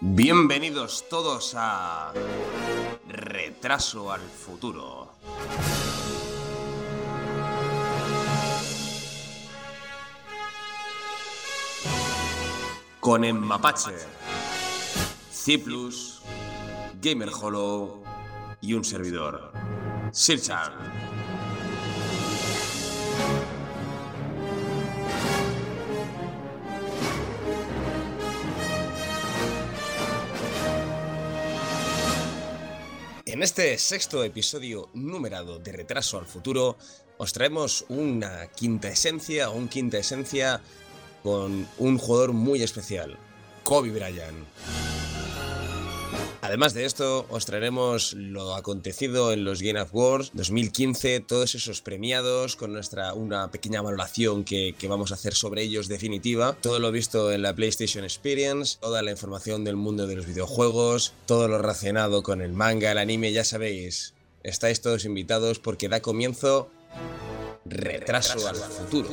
Bienvenidos todos a Retraso al Futuro. Con Emmapache, Ciplus, Gamer Hollow y un servidor, Sirchan. En este sexto episodio numerado de Retraso al Futuro os traemos una quinta esencia con un jugador muy especial, Kobe Bryant. Además de esto, os traeremos lo acontecido en los Game Awards 2015, todos esos premiados, con una pequeña valoración que vamos a hacer sobre ellos definitiva, todo lo visto en la PlayStation Experience, toda la información del mundo de los videojuegos, todo lo relacionado con el manga, el anime, ya sabéis, estáis todos invitados porque da comienzo Retraso al Futuro.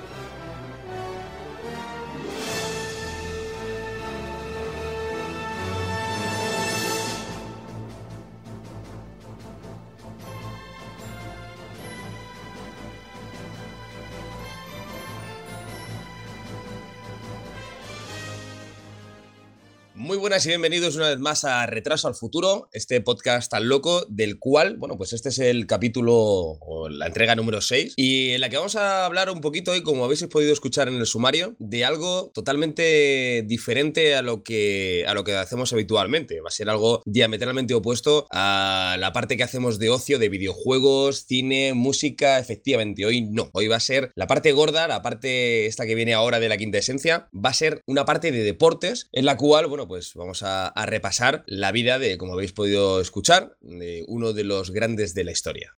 Muy buenas y bienvenidos una vez más a Retraso al Futuro, este podcast tan loco del cual, pues este es el capítulo o la entrega número 6 y en la que vamos a hablar un poquito hoy, como habéis podido escuchar en el sumario, de algo totalmente diferente a lo que hacemos habitualmente. Va a ser algo diametralmente opuesto a la parte que hacemos de ocio, de videojuegos, cine, música. Efectivamente, hoy no. Hoy va a ser la parte gorda, la parte esta que viene ahora de la quinta esencia, va a ser una parte de deportes en la cual, pues vamos a repasar la vida de, como habéis podido escuchar, de uno de los grandes de la historia.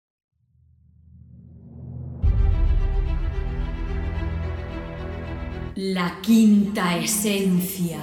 La quinta esencia.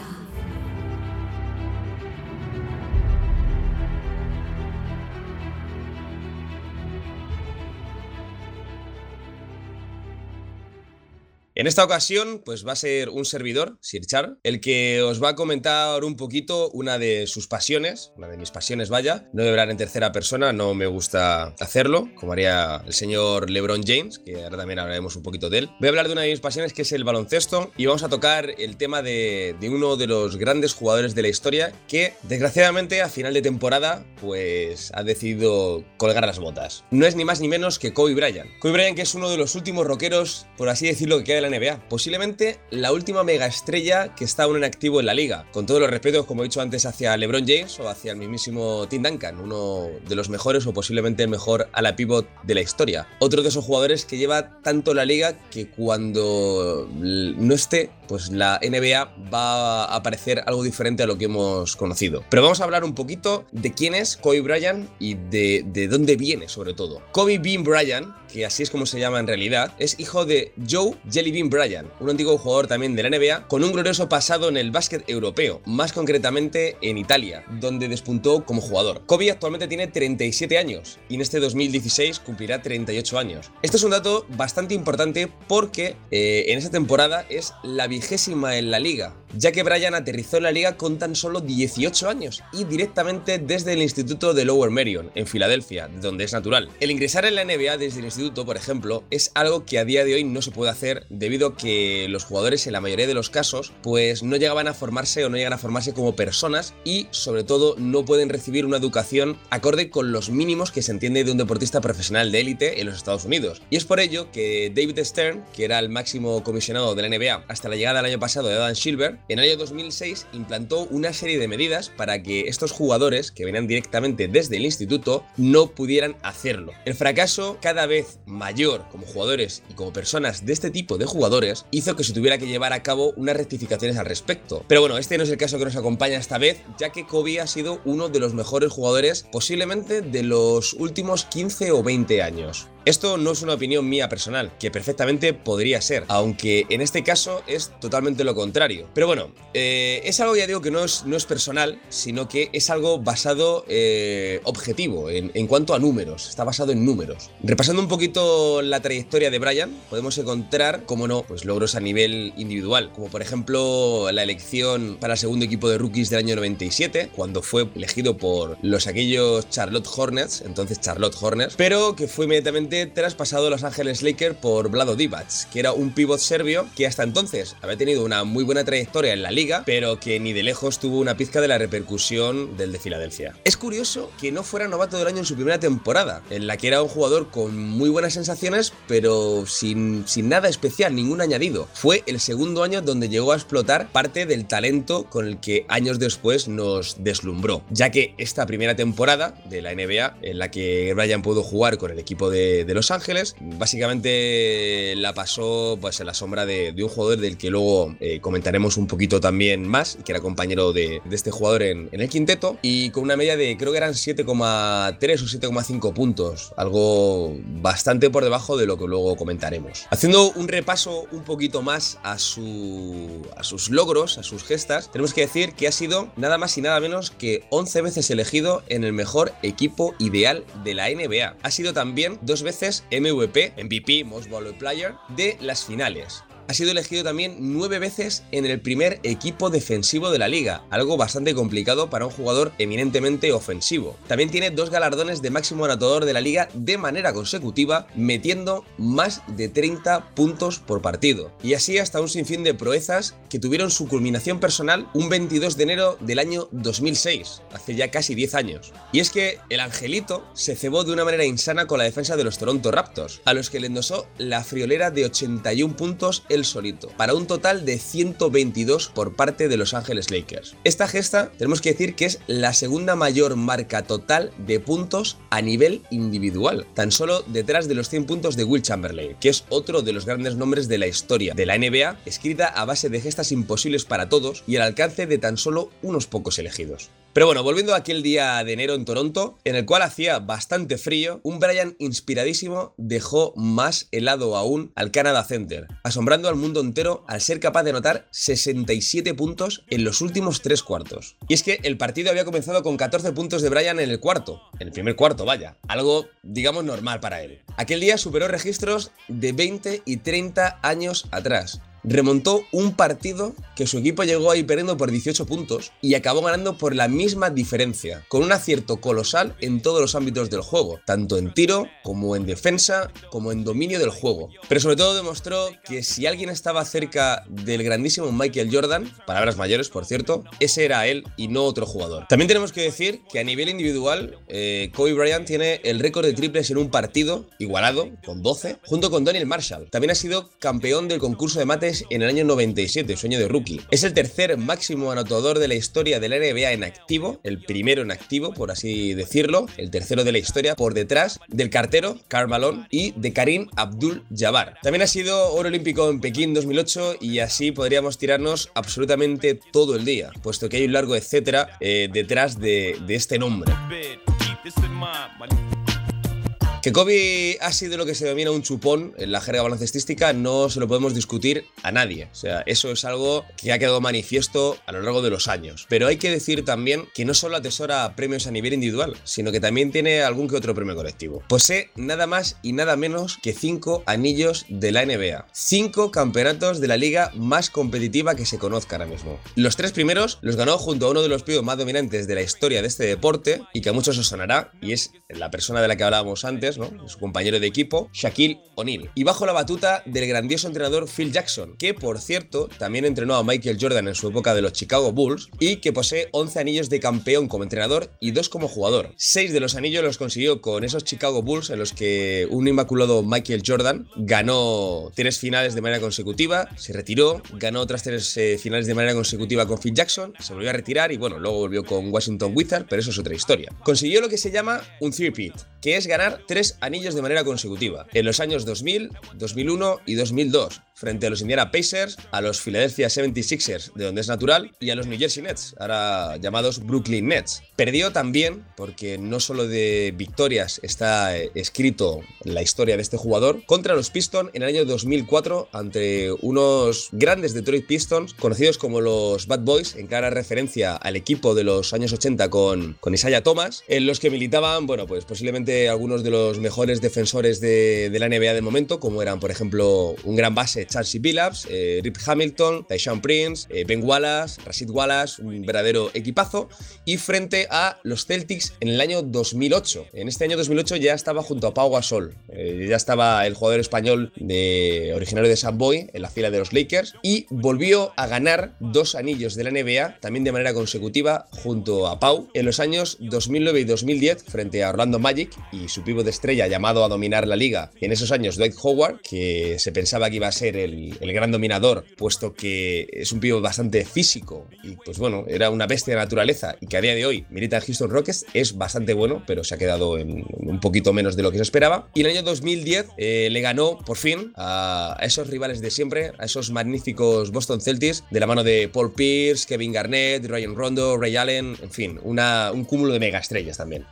En esta ocasión, pues va a ser un servidor, Sirchar, el que os va a comentar un poquito una de mis pasiones, vaya. No voy a hablar en tercera persona, no me gusta hacerlo, como haría el señor LeBron James, que ahora también hablaremos un poquito de él. Voy a hablar de una de mis pasiones, que es el baloncesto, y vamos a tocar el tema de uno de los grandes jugadores de la historia, que desgraciadamente a final de temporada, pues ha decidido colgar las botas. No es ni más ni menos que Kobe Bryant. Kobe Bryant, que es uno de los últimos rockeros, por así decirlo, que queda de la NBA, posiblemente la última mega estrella que está aún en activo en la liga, con todos los respetos, como he dicho antes, hacia LeBron James o hacia el mismísimo Tim Duncan, uno de los mejores o posiblemente el mejor ala pivot de la historia. Otro de esos jugadores que lleva tanto la liga que cuando no esté, pues la NBA va a parecer algo diferente a lo que hemos conocido. Pero vamos a hablar un poquito de quién es Kobe Bryant y de dónde viene, sobre todo. Kobe Bean Bryant, que así es como se llama en realidad, es hijo de Joe Jelly Bean Bryant, un antiguo jugador también de la NBA, con un glorioso pasado en el básquet europeo, más concretamente en Italia, donde despuntó como jugador. Kobe actualmente tiene 37 años y en este 2016 cumplirá 38 años. Este es un dato bastante importante porque en esa temporada es la 20ª en la liga, ya que Bryant aterrizó en la liga con tan solo 18 años y directamente desde el instituto de Lower Merion, en Filadelfia, donde es natural. El ingresar en la NBA desde el instituto, por ejemplo, es algo que a día de hoy no se puede hacer debido a que los jugadores en la mayoría de los casos pues no llegan a formarse como personas y sobre todo no pueden recibir una educación acorde con los mínimos que se entiende de un deportista profesional de élite en los Estados Unidos. Y es por ello que David Stern, que era el máximo comisionado de la NBA hasta la llegada el año pasado de Adam Silver, en el año 2006 implantó una serie de medidas para que estos jugadores que venían directamente desde el instituto no pudieran hacerlo. El fracaso cada vez mayor como jugadores y como personas de este tipo de jugadores hizo que se tuviera que llevar a cabo unas rectificaciones al respecto. Pero bueno, este no es el caso que nos acompaña esta vez, ya que Kobe ha sido uno de los mejores jugadores posiblemente de los últimos 15 o 20 años. Esto no es una opinión mía personal, que perfectamente podría ser, aunque en este caso es totalmente lo contrario. Pero bueno, es algo, ya digo, que no es personal, sino que es algo basado objetivo, en cuanto a números, está basado en números. Repasando un poquito la trayectoria de Bryant, podemos encontrar, como no, pues logros a nivel individual, como por ejemplo la elección para el segundo equipo de rookies del año 97, cuando fue elegido por aquellos Charlotte Hornets, entonces Charlotte Hornets, pero que fue inmediatamente traspasado a Los Ángeles Lakers por Vlado Divac, que era un pívot serbio que hasta entonces había tenido una muy buena trayectoria en la liga, pero que ni de lejos tuvo una pizca de la repercusión del de Filadelfia. Es curioso que no fuera novato del año en su primera temporada, en la que era un jugador con muy buenas sensaciones, pero sin nada especial, ningún añadido. Fue el segundo año donde llegó a explotar parte del talento con el que años después nos deslumbró, ya que esta primera temporada de la NBA, en la que Bryant pudo jugar con el equipo de Los Ángeles, básicamente la pasó pues en la sombra de un jugador del que luego comentaremos un poquito también más, que era compañero de este jugador en el quinteto, y con una media de, creo que eran 7,3 o 7,5 puntos, algo bastante por debajo de lo que luego comentaremos. Haciendo un repaso un poquito más a sus logros, a sus gestas, tenemos que decir que ha sido nada más y nada menos que 11 veces elegido en el mejor equipo ideal de la NBA. Ha sido también 2 veces MVP, Most Valuable Player, de las finales. Ha sido elegido también 9 veces en el primer equipo defensivo de la liga, algo bastante complicado para un jugador eminentemente ofensivo. También tiene 2 galardones de máximo anotador de la liga de manera consecutiva, metiendo más de 30 puntos por partido. Y así hasta un sinfín de proezas que tuvieron su culminación personal un 22 de enero del año 2006, hace ya casi 10 años. Y es que el angelito se cebó de una manera insana con la defensa de los Toronto Raptors, a los que le endosó la friolera de 81 puntos él solito, para un total de 122 por parte de Los Ángeles Lakers. Esta gesta tenemos que decir que es la segunda mayor marca total de puntos a nivel individual, tan solo detrás de los 100 puntos de Will Chamberlain, que es otro de los grandes nombres de la historia de la NBA, escrita a base de gestas imposibles para todos y al alcance de tan solo unos pocos elegidos. Pero bueno, volviendo a aquel día de enero en Toronto, en el cual hacía bastante frío, un Bryant inspiradísimo dejó más helado aún al Canada Center, asombrando al mundo entero al ser capaz de anotar 67 puntos en los últimos 3 cuartos. Y es que el partido había comenzado con 14 puntos de Bryant en el primer cuarto, vaya, algo digamos normal para él. Aquel día superó registros de 20 y 30 años atrás. Remontó un partido que su equipo llegó ahí perdiendo por 18 puntos y acabó ganando por la misma diferencia, con un acierto colosal en todos los ámbitos del juego, tanto en tiro, como en defensa, como en dominio del juego. Pero sobre todo demostró que si alguien estaba cerca del grandísimo Michael Jordan, palabras mayores por cierto, ese era él y no otro jugador. También tenemos que decir que a nivel individual, Kobe Bryant tiene el récord de triples en un partido, igualado, con 12, junto con Daniel Marshall. También ha sido campeón del concurso de mates en el año 97, su año de rookie. Es el tercer máximo anotador de la historia de la NBA en activo, el primero en activo, por así decirlo, el tercero de la historia, por detrás del cartero, Karl Malone, y de Kareem Abdul-Jabbar. También ha sido oro olímpico en Pekín 2008 y así podríamos tirarnos absolutamente todo el día, puesto que hay un largo etcétera detrás de este nombre. Que Kobe ha sido lo que se denomina un chupón en la jerga baloncestística no se lo podemos discutir a nadie. O sea, eso es algo que ha quedado manifiesto a lo largo de los años. Pero hay que decir también que no solo atesora premios a nivel individual, sino que también tiene algún que otro premio colectivo. Posee nada más y nada menos que 5 anillos de la NBA. 5 campeonatos de la liga más competitiva que se conozca ahora mismo. Los 3 primeros los ganó junto a uno de los pibos más dominantes de la historia de este deporte y que a muchos os sonará, y es la persona de la que hablábamos antes, ¿no? Su compañero de equipo, Shaquille O'Neal, y bajo la batuta del grandioso entrenador Phil Jackson, que por cierto también entrenó a Michael Jordan en su época de los Chicago Bulls y que posee 11 anillos de campeón como entrenador y 2 como jugador. 6 de los anillos los consiguió con esos Chicago Bulls en los que un inmaculado Michael Jordan ganó 3 finales de manera consecutiva, se retiró, ganó otras 3 finales de manera consecutiva con Phil Jackson, se volvió a retirar y bueno, luego volvió con Washington Wizards, pero eso es otra historia. Consiguió lo que se llama un three-peat, que es ganar 3 3 anillos de manera consecutiva, en los años 2000, 2001 y 2002, frente a los Indiana Pacers, a los Philadelphia 76ers, de donde es natural, y a los New Jersey Nets, ahora llamados Brooklyn Nets. Perdió también, porque no solo de victorias está escrito la historia de este jugador, contra los Pistons en el año 2004 ante unos grandes Detroit Pistons, conocidos como los Bad Boys, en clara referencia al equipo de los años 80 con Isaiah Thomas, en los que militaban, bueno, pues posiblemente algunos de los mejores defensores de la NBA del momento, como eran, por ejemplo, un gran base, Chauncey Billups, Rip Hamilton, Tayshaun Prince, Ben Wallace, Rasheed Wallace, un verdadero equipazo, y frente a los Celtics en el año 2008. En este año 2008 ya estaba junto a Pau Gasol, ya estaba el jugador español originario de San Boy en la fila de los Lakers, y volvió a ganar 2 anillos de la NBA, también de manera consecutiva, junto a Pau, en los años 2009 y 2010, frente a Orlando Magic y su pívot de estrella llamado a dominar la liga en esos años, Dwight Howard, que se pensaba que iba a ser el gran dominador, puesto que es un pívot bastante físico y pues bueno, era una bestia de naturaleza, y que a día de hoy milita en Houston Rockets, es bastante bueno, pero se ha quedado en un poquito menos de lo que se esperaba. Y en el año 2010 le ganó por fin a esos rivales de siempre, a esos magníficos Boston Celtics, de la mano de Paul Pierce, Kevin Garnett, Rajon Rondo, Ray Allen, en fin, un cúmulo de megaestrellas también.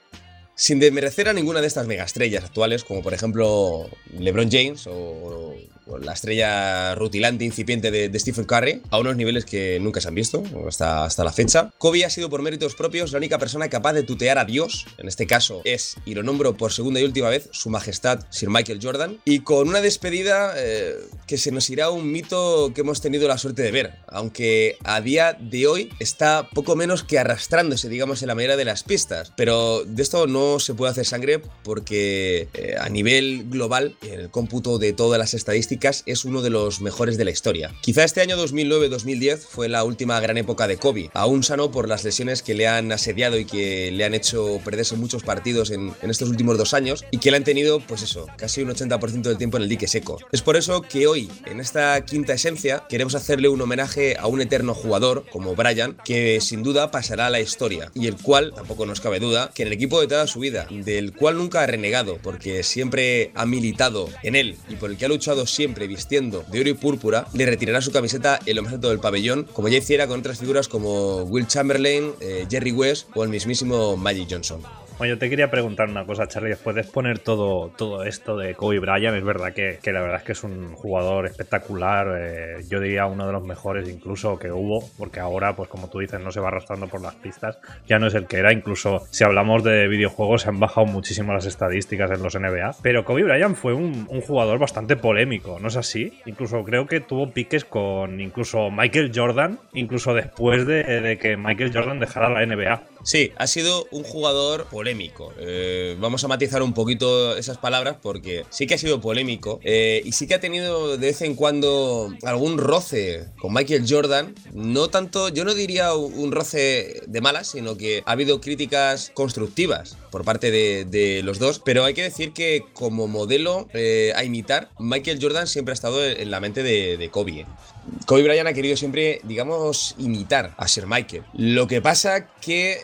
Sin desmerecer a ninguna de estas megaestrellas actuales, como por ejemplo LeBron James o la estrella rutilante incipiente de Stephen Curry, a unos niveles que nunca se han visto hasta la fecha. Kobe ha sido por méritos propios la única persona capaz de tutear a Dios, en este caso es, y lo nombro por segunda y última vez, su majestad Sir Michael Jordan, y con una despedida que se nos irá un mito que hemos tenido la suerte de ver, aunque a día de hoy está poco menos que arrastrándose, digamos, en la mayoría de las pistas, pero de esto no se puede hacer sangre porque a nivel global, en el cómputo de todas las estadísticas, es uno de los mejores de la historia. Quizá este año 2009-2010 fue la última gran época de Kobe, aún sano por las lesiones que le han asediado y que le han hecho perderse muchos partidos en estos últimos 2 años, y que le han tenido, pues eso, casi un 80% del tiempo en el dique seco. Es por eso que hoy, en esta quinta esencia, queremos hacerle un homenaje a un eterno jugador como Bryant, que sin duda pasará a la historia, y el cual, tampoco nos cabe duda, que en el equipo de toda su vida, del cual nunca ha renegado, porque siempre ha militado en él y por el que ha luchado siempre vistiendo de oro y púrpura, le retirará su camiseta en lo más alto del pabellón, como ya hiciera con otras figuras como Will Chamberlain, Jerry West o el mismísimo Magic Johnson. Bueno, yo te quería preguntar una cosa, Charlie. Después de exponer todo esto de Kobe Bryant, es verdad que la verdad es que es un jugador espectacular. Yo diría uno de los mejores incluso que hubo, porque ahora, pues como tú dices, no se va arrastrando por las pistas. Ya no es el que era. Incluso si hablamos de videojuegos, se han bajado muchísimo las estadísticas en los NBA. Pero Kobe Bryant fue un jugador bastante polémico, ¿no es así? Incluso creo que tuvo piques con incluso Michael Jordan, incluso después de que Michael Jordan dejara la NBA. Sí, ha sido un jugador polémico. Vamos a matizar un poquito esas palabras porque sí que ha sido polémico y sí que ha tenido de vez en cuando algún roce con Michael Jordan. No tanto, yo no diría un roce de malas, sino que ha habido críticas constructivas por parte de los dos. Pero hay que decir que como modelo a imitar, Michael Jordan siempre ha estado en la mente de Kobe. Kobe Bryant ha querido siempre, digamos, imitar a Sir Michael. Lo que pasa que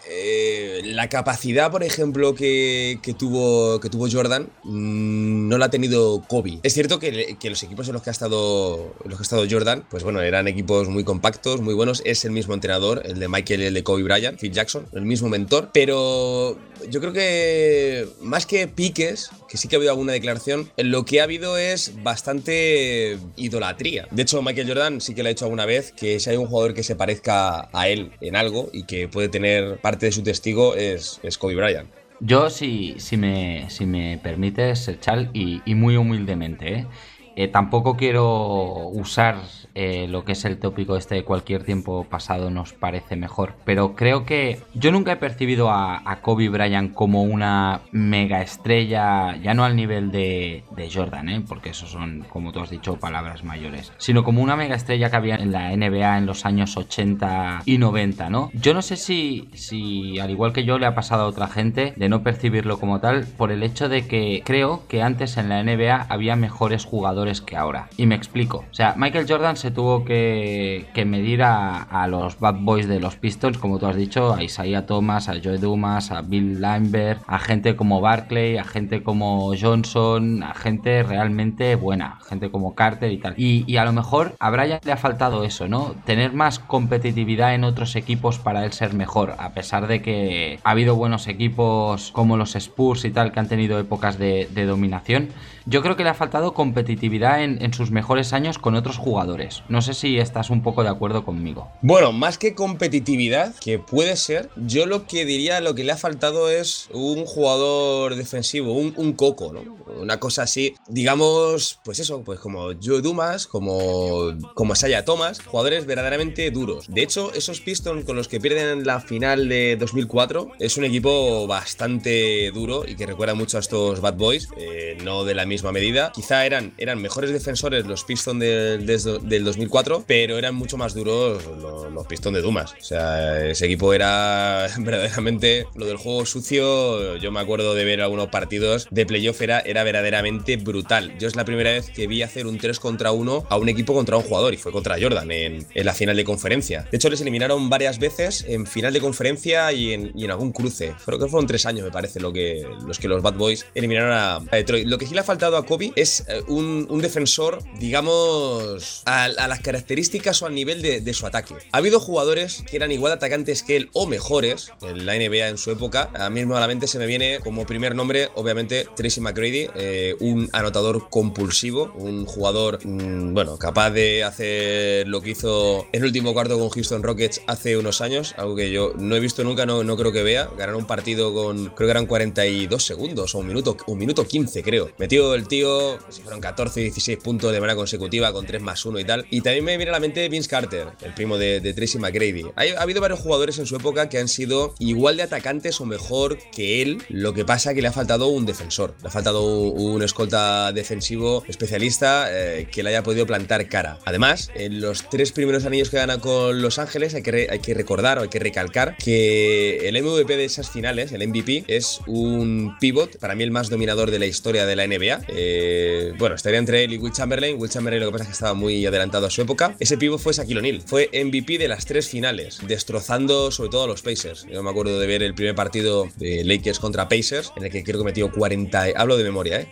la capacidad, por ejemplo, que tuvo Jordan no la ha tenido Kobe. Es cierto que los equipos en los que ha estado Jordan, pues bueno, eran equipos muy compactos, muy buenos. Es el mismo entrenador, el de Michael y el de Kobe Bryant, Phil Jackson, el mismo mentor. Pero yo creo que más que piques, que sí que ha habido alguna declaración, lo que ha habido es bastante idolatría. De hecho, Michael Jordan sí que le ha dicho alguna vez que si hay un jugador que se parezca a él en algo y que puede tener parte de su testigo es Kobe Bryant. Yo, si me permites, Chal, y muy humildemente, tampoco quiero usar lo que es el tópico este de cualquier tiempo pasado nos parece mejor, pero creo que yo nunca he percibido a Kobe Bryant como una mega estrella, ya no al nivel de Jordan, porque eso son, como tú has dicho, palabras mayores, sino como una mega estrella que había en la NBA en los años 80 y 90, ¿no? Yo no sé si al igual que yo le ha pasado a otra gente de no percibirlo como tal, por el hecho de que creo que antes en la NBA había mejores jugadores jugadores que ahora. Y me explico. O sea, Michael Jordan se tuvo que medir a los bad boys de los Pistons, como tú has dicho, a Isaiah Thomas, a Joe Dumas, a Bill Laimbeer, a gente como Barkley, a gente como Johnson, a gente realmente buena, gente como Carter y tal. Y a lo mejor a Bryant le ha faltado eso, ¿no? Tener más competitividad en otros equipos para él ser mejor, a pesar de que ha habido buenos equipos como los Spurs y tal que han tenido épocas de dominación. Yo creo que le ha faltado competitividad en sus mejores años con otros jugadores. No sé si estás un poco de acuerdo conmigo. Bueno, más que competitividad, que puede ser, yo lo que diría, lo que le ha faltado es un jugador defensivo, un coco, ¿no? Una cosa así, digamos, pues eso, pues como Joe Dumas, como Isaiah Thomas, jugadores verdaderamente duros. De hecho, esos Pistons con los que pierden la final de 2004 es un equipo bastante duro y que recuerda mucho a estos Bad Boys, no de la misma medida. Quizá eran mejores defensores los Pistons del 2004, pero eran mucho más duros los Pistons de Dumas. O sea, ese equipo era verdaderamente lo del juego sucio. Yo me acuerdo de ver algunos partidos de playoff, era verdaderamente brutal. Yo es la primera vez que vi hacer un 3 contra 1 a un equipo contra un jugador, y fue contra Jordan en la final de conferencia. De hecho, les eliminaron varias veces en final de conferencia y en algún cruce. Creo que fueron 3 años, me parece, los que los Bad Boys eliminaron a Detroit. Lo que sí le ha faltado a Kobe es un defensor, digamos, a las características o al nivel de su ataque. Ha habido jugadores que eran igual de atacantes que él o mejores en la NBA en su época. A mí mismo a la mente se me viene como primer nombre, obviamente, Tracy McGrady, un anotador compulsivo, un jugador, bueno, capaz de hacer lo que hizo en el último cuarto con Houston Rockets hace unos años, algo que yo no he visto nunca, no creo que vea. Ganaron un partido con, creo que eran 42 segundos o un minuto 15, creo. Metió el tío, si fueron 14 y 16 puntos de manera consecutiva con 3+1 y tal. Y también me viene a la mente Vince Carter, el primo de Tracy McGrady. Ha habido varios jugadores en su época que han sido igual de atacantes o mejor que él. Lo que pasa es que le ha faltado un defensor, le ha faltado un escolta defensivo especialista que le haya podido plantar cara. Además, en los 3 primeros anillos que gana con Los Ángeles hay que recordar o hay que recalcar que el MVP de esas finales, el MVP, es un pivot, para mí el más dominador de la historia de la NBA. Bueno, estaría entre él y Will Chamberlain. Will Chamberlain, lo que pasa es que estaba muy adelantado a su época. Ese pivot fue Shaquille O'Neal, fue MVP de las 3 finales, destrozando sobre todo a los Pacers. Yo me acuerdo de ver el primer partido de Lakers contra Pacers, en el que creo que metió 40, hablo de memoria,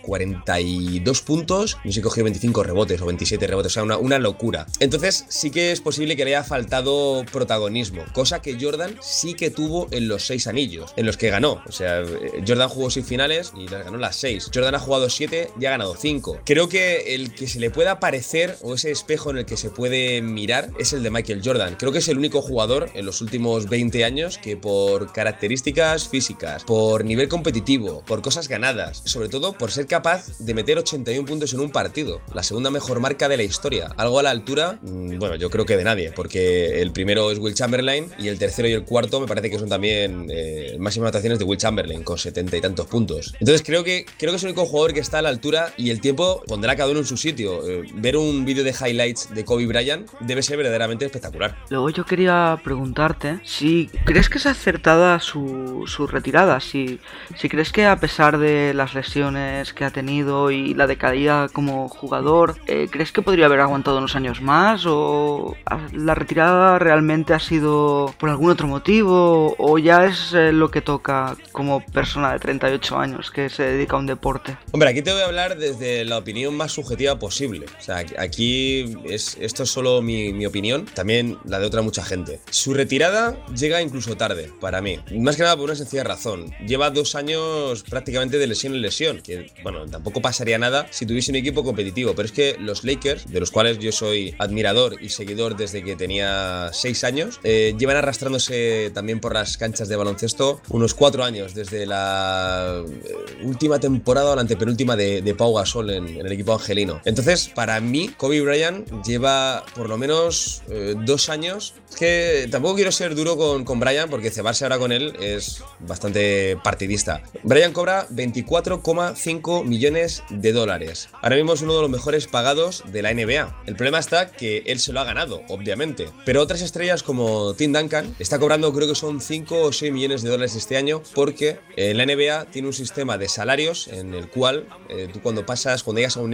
42 puntos, no sé si cogió 25 rebotes o 27 rebotes, o sea, una locura. Entonces sí que es posible que le haya faltado protagonismo, cosa que Jordan sí que tuvo en los 6 anillos, en los que ganó. O sea, Jordan jugó 6 finales y las ganó las 6. Jordan ha jugado 7 y ha ganado 5. Creo que el que se le pueda parecer, o ese espejo en el que se puede mirar, es el de Michael Jordan. Creo que es el único jugador en los últimos 20 años que por características físicas, por nivel competitivo, por cosas ganadas, sobre todo por ser capaz de meter 81 puntos en un partido, la segunda mejor marca de la historia, algo a la altura, bueno, yo creo que de nadie, porque el primero es Will Chamberlain y el tercero y el cuarto me parece que son también máximas anotaciones de Will Chamberlain con 70 y tantos puntos. Entonces creo que es el único jugador que está a la altura, y el tiempo pondrá a cada uno en su sitio. Ver un vídeo de highlights de Kobe Bryant debe ser verdaderamente espectacular. Luego yo quería preguntarte si crees que es acertada su retirada, si crees que a pesar de las lesiones que ha tenido y la decaída como jugador, ¿crees que podría haber aguantado unos años más, o la retirada realmente ha sido por algún otro motivo, o ya es lo que toca como persona de 38 años que se dedica a un deporte? Hombre, aquí te voy a hablar desde la opinión más subjetiva posible. O sea, aquí esto es solo mi opinión, también la de otra mucha gente. Su retirada llega incluso tarde, para mí. Más que nada por una sencilla razón. Lleva 2 años prácticamente de lesión en lesión, que, bueno, tampoco pasaría nada si tuviese un equipo competitivo, pero es que los Lakers, de los cuales yo soy admirador y seguidor desde que tenía 6 años, llevan arrastrándose también por las canchas de baloncesto unos 4 años, desde la última temporada o la antepenúltima de Pau Gasol en el equipo angelino. Entonces, para mí, Kobe Bryant lleva por lo menos 2 años. Es que tampoco quiero ser duro con Bryant, porque cebarse ahora con él es bastante partidista. Bryant cobra 24,5 millones de dólares. Ahora mismo es uno de los mejores pagados de la NBA. El problema está que él se lo ha ganado, obviamente. Pero otras estrellas como Tim Duncan está cobrando, creo que son 5 o 6 millones de dólares este año, porque la NBA tiene un sistema de salarios en el cual tú cuando llegas a un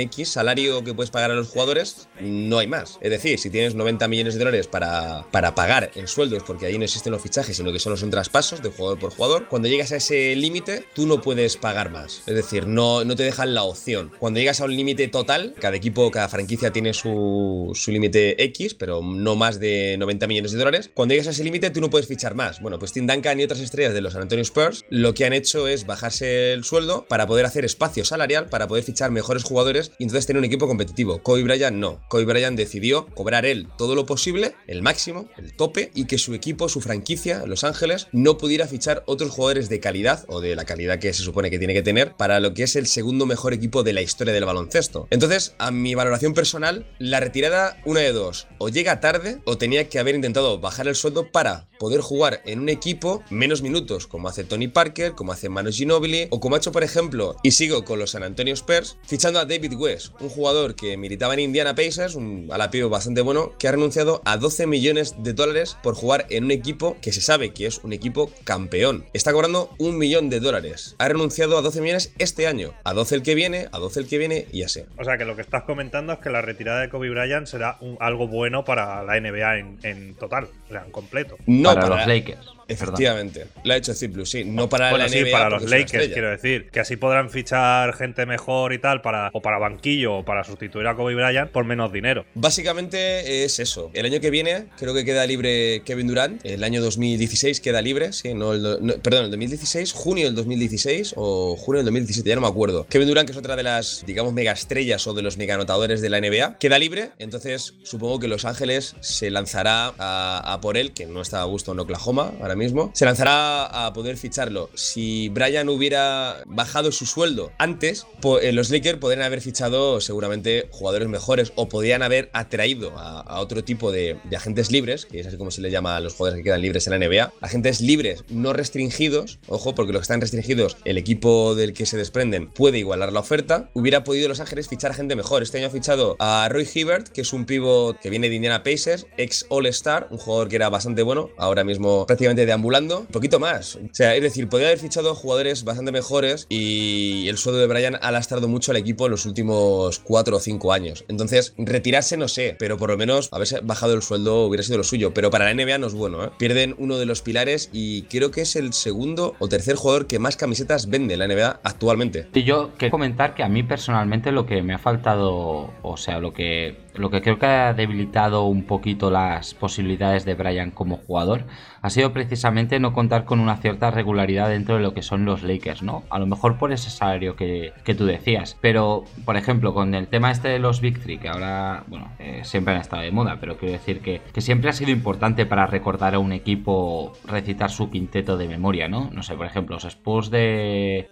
X salario que puedes pagar a los jugadores, no hay más. Es decir, si tienes 90 millones de dólares para pagar en sueldos, porque ahí no existen los fichajes, sino que solo son traspasos de jugador por jugador, cuando llegas a ese límite, tú no puedes pagar más. Es decir, no te dejan la opción. Cuando llegas a un límite total, cada equipo, cada franquicia tiene su límite X, pero no más de 90 millones de dólares. Cuando llegas a ese límite, tú no puedes fichar más. Bueno, pues Tim Duncan y otras estrellas de los San Antonio Spurs lo que han hecho es bajarse el sueldo para poder hacer espacio salarial, para poder fichar mejores jugadores y entonces tener un equipo competitivo. Kobe Bryant no. Kobe Bryant decidió cobrar él todo lo posible, el máximo, el tope, y que su equipo, su franquicia, Los Ángeles, no pudiera fichar otros jugadores de calidad o de la calidad que se supone que tiene que tener para lo que es el segundo mejor equipo de la historia del baloncesto. Entonces, a mi valoración personal, la retirada, una de dos, o llega tarde o tenía que haber intentado bajar el sueldo para poder jugar en un equipo menos minutos, como hace Tony Parker, como hace Manu Ginobili, o como ha hecho, por ejemplo, y sigo con los San Antonio Spurs, fichando a David West, un jugador que militaba en Indiana Pacers, un alapío bastante bueno, que ha renunciado a 12 millones de dólares por jugar en un equipo que se sabe que es un equipo campeón. Está cobrando $1 millón. Ha renunciado a 12 millones este año, a 12 el que viene, a 12 el que viene y así. O sea que lo que estás comentando es que la retirada de Kobe Bryant será algo bueno para la NBA en total, o sea, en completo. No para los Lakers. Efectivamente, lo ha hecho Ciplus, sí, no para la NBA. Sí, para los Lakers, quiero decir, que así podrán fichar gente mejor y tal, o para banquillo o para sustituir a Kobe Bryant por menos dinero. Básicamente es eso. El año que viene creo que queda libre Kevin Durant, el año 2016 queda libre, sí, perdón, el 2016, junio del 2016 o junio del 2017, ya no me acuerdo. Kevin Durant, que es otra de las, digamos, mega estrellas o de los mega anotadores de la NBA, queda libre, entonces supongo que Los Ángeles se lanzará a por él, que no está a gusto en Oklahoma ahora mismo, se lanzará a poder ficharlo. Si Bryant hubiera bajado su sueldo antes, los Lakers podrían haber fichado seguramente jugadores mejores o podrían haber atraído a otro tipo de agentes libres, que es así como se le llama a los jugadores que quedan libres en la NBA, agentes libres no restringidos, ojo, porque los que están restringidos, el equipo del que se desprenden puede igualar la oferta. Hubiera podido Los Ángeles fichar a gente mejor. Este año ha fichado a Roy Hibbert, que es un pivot que viene de Indiana Pacers, ex All-Star, un jugador que era bastante bueno, ahora mismo prácticamente deambulando, un poquito más. O sea, es decir, podría haber fichado jugadores bastante mejores y el sueldo de Bryant ha lastrado mucho al equipo en los últimos 4 o 5 años. Entonces, retirarse no sé, pero por lo menos haberse bajado el sueldo hubiera sido lo suyo. Pero para la NBA no es bueno, ¿eh? Pierden uno de los pilares y creo que es el segundo o tercer jugador que más camisetas vende en la NBA actualmente. Y yo quiero comentar que a mí personalmente lo que me ha faltado, o sea, lo que creo que ha debilitado un poquito las posibilidades de Bryant como jugador ha sido precisamente no contar con una cierta regularidad dentro de lo que son los Lakers, ¿no? A lo mejor por ese salario que tú decías, pero por ejemplo con el tema este de los Big Three, que ahora, bueno, siempre han estado de moda, pero quiero decir que siempre ha sido importante para recordar a un equipo recitar su quinteto de memoria, ¿no? No sé, por ejemplo, los Spurs de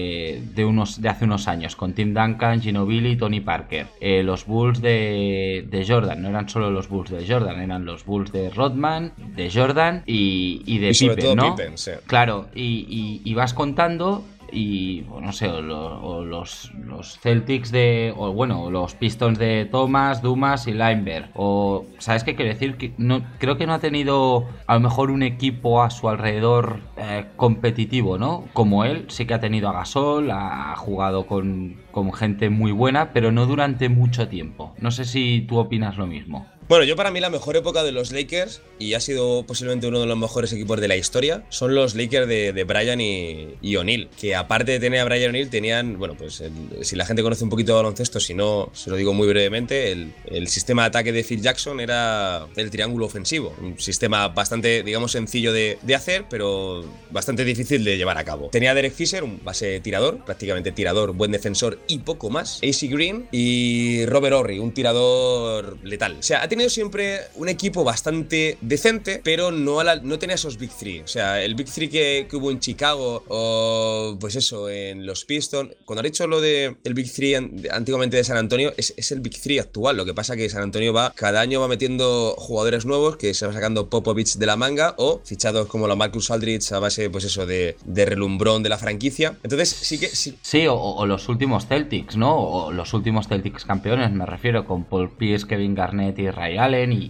hace unos años, con Tim Duncan, Ginobili y Tony Parker, los Bulls de Jordan, no eran solo los Bulls de Jordan, eran los Bulls de Rodman, de Jordan y de Pippen, ¿no? Pippen, sí. Claro, y vas contando y no sé, o los Celtics los Pistons de Thomas, Dumas y Lindbergh, o ¿sabes qué quiero decir? Que no, creo que no ha tenido a lo mejor un equipo a su alrededor competitivo, ¿no? Como él, sí que ha tenido a Gasol, ha jugado con gente muy buena, pero no durante mucho tiempo. No sé si tú opinas lo mismo. Bueno, yo para mí la mejor época de los Lakers, y ha sido posiblemente uno de los mejores equipos de la historia, son los Lakers de Bryant y O'Neal, que aparte de tener a Bryant y O'Neal tenían, bueno, pues si la gente conoce un poquito de baloncesto, si no, se lo digo muy brevemente, el sistema de ataque de Phil Jackson era el triángulo ofensivo, un sistema bastante, digamos, sencillo de hacer, pero bastante difícil de llevar a cabo. Tenía a Derek Fisher, un base tirador, prácticamente tirador, buen defensor y poco más, AC Green y Robert Horry, un tirador letal. O sea, ha tenido siempre un equipo bastante decente, pero no tenía esos Big Three. O sea, el Big Three que hubo en Chicago o pues eso, en los Pistons. Cuando he dicho lo de el Big Three antiguamente de San Antonio, es el Big Three actual. Lo que pasa que San Antonio cada año va metiendo jugadores nuevos que se va sacando Popovich de la manga o fichados como la Marcus Aldridge a base, pues eso, de relumbrón de la franquicia. Entonces sí que sí. Sí, o los últimos Celtics, ¿no? O los últimos Celtics campeones, me refiero, con Paul Pierce, Kevin Garnett y Ray Allen y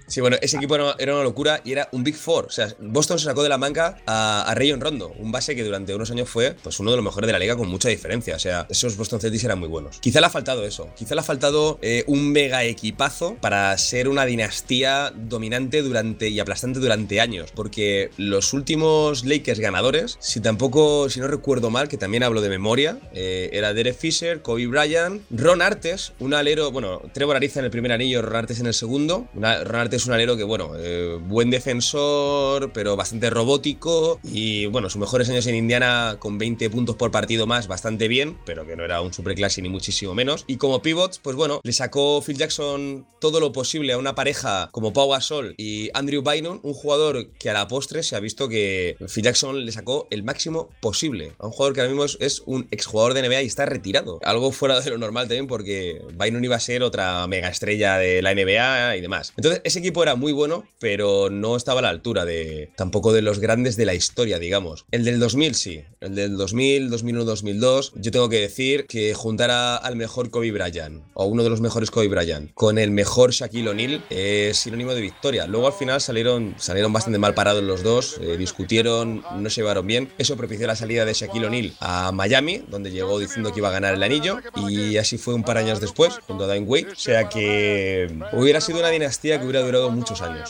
Sí, bueno, ese equipo era una locura y era un Big Four. O sea, Boston se sacó de la manga a Rayon Rondo, un base que durante unos años fue pues uno de los mejores de la liga con mucha diferencia. O sea, esos Boston Celtics eran muy buenos. Quizá le ha faltado eso. Quizá le ha faltado un mega equipazo para ser una dinastía dominante y aplastante durante años. Porque los últimos Lakers ganadores, si no recuerdo mal, que también hablo de memoria, era Derek Fisher, Kobe Bryant, Ron Artest, un alero, bueno, Trevor Ariza en el primer anillo, Ron Artest en el segundo. Ron Artest es un alero que, bueno, buen defensor, pero bastante robótico. Y, bueno, sus mejores años en Indiana con 20 puntos por partido más, bastante bien, pero que no era un superclase ni muchísimo menos. Y como pivots, pues bueno, le sacó Phil Jackson todo lo posible a una pareja como Pau Gasol y Andrew Bynum, un jugador que a la postre se ha visto que Phil Jackson le sacó el máximo posible a un jugador que ahora mismo es un exjugador de NBA y está retirado. Algo fuera de lo normal también, porque Bynum iba a ser otra mega estrella de la NBA y demás. Entonces, ese equipo era muy bueno, pero no estaba a la altura tampoco de los grandes de la historia, digamos. El del 2000 sí, el del 2000, 2001, 2002, yo tengo que decir que juntar al mejor Kobe Bryant, o uno de los mejores Kobe Bryant, con el mejor Shaquille O'Neal es sinónimo de victoria. Luego al final salieron bastante mal parados los dos, discutieron, no se llevaron bien. Eso propició la salida de Shaquille O'Neal a Miami, donde llegó diciendo que iba a ganar el anillo, y así fue un par de años después, junto a Dwayne Wade. O sea que hubiera sido una dinastía que hubiera durado muchos años.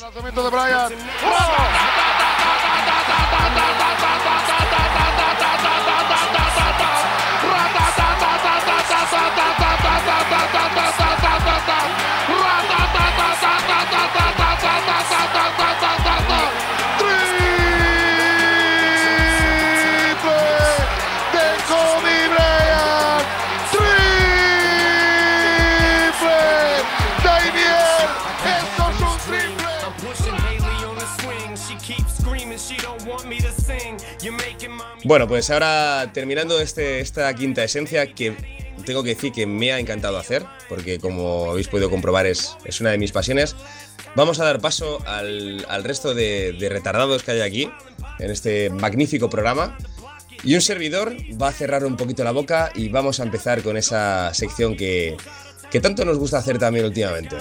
Bueno, pues ahora terminando esta quinta esencia, que tengo que decir que me ha encantado hacer, porque como habéis podido comprobar es una de mis pasiones, vamos a dar paso al resto de retardados que hay aquí en este magnífico programa. Y un servidor va a cerrar un poquito la boca y vamos a empezar con esa sección que tanto nos gusta hacer también últimamente.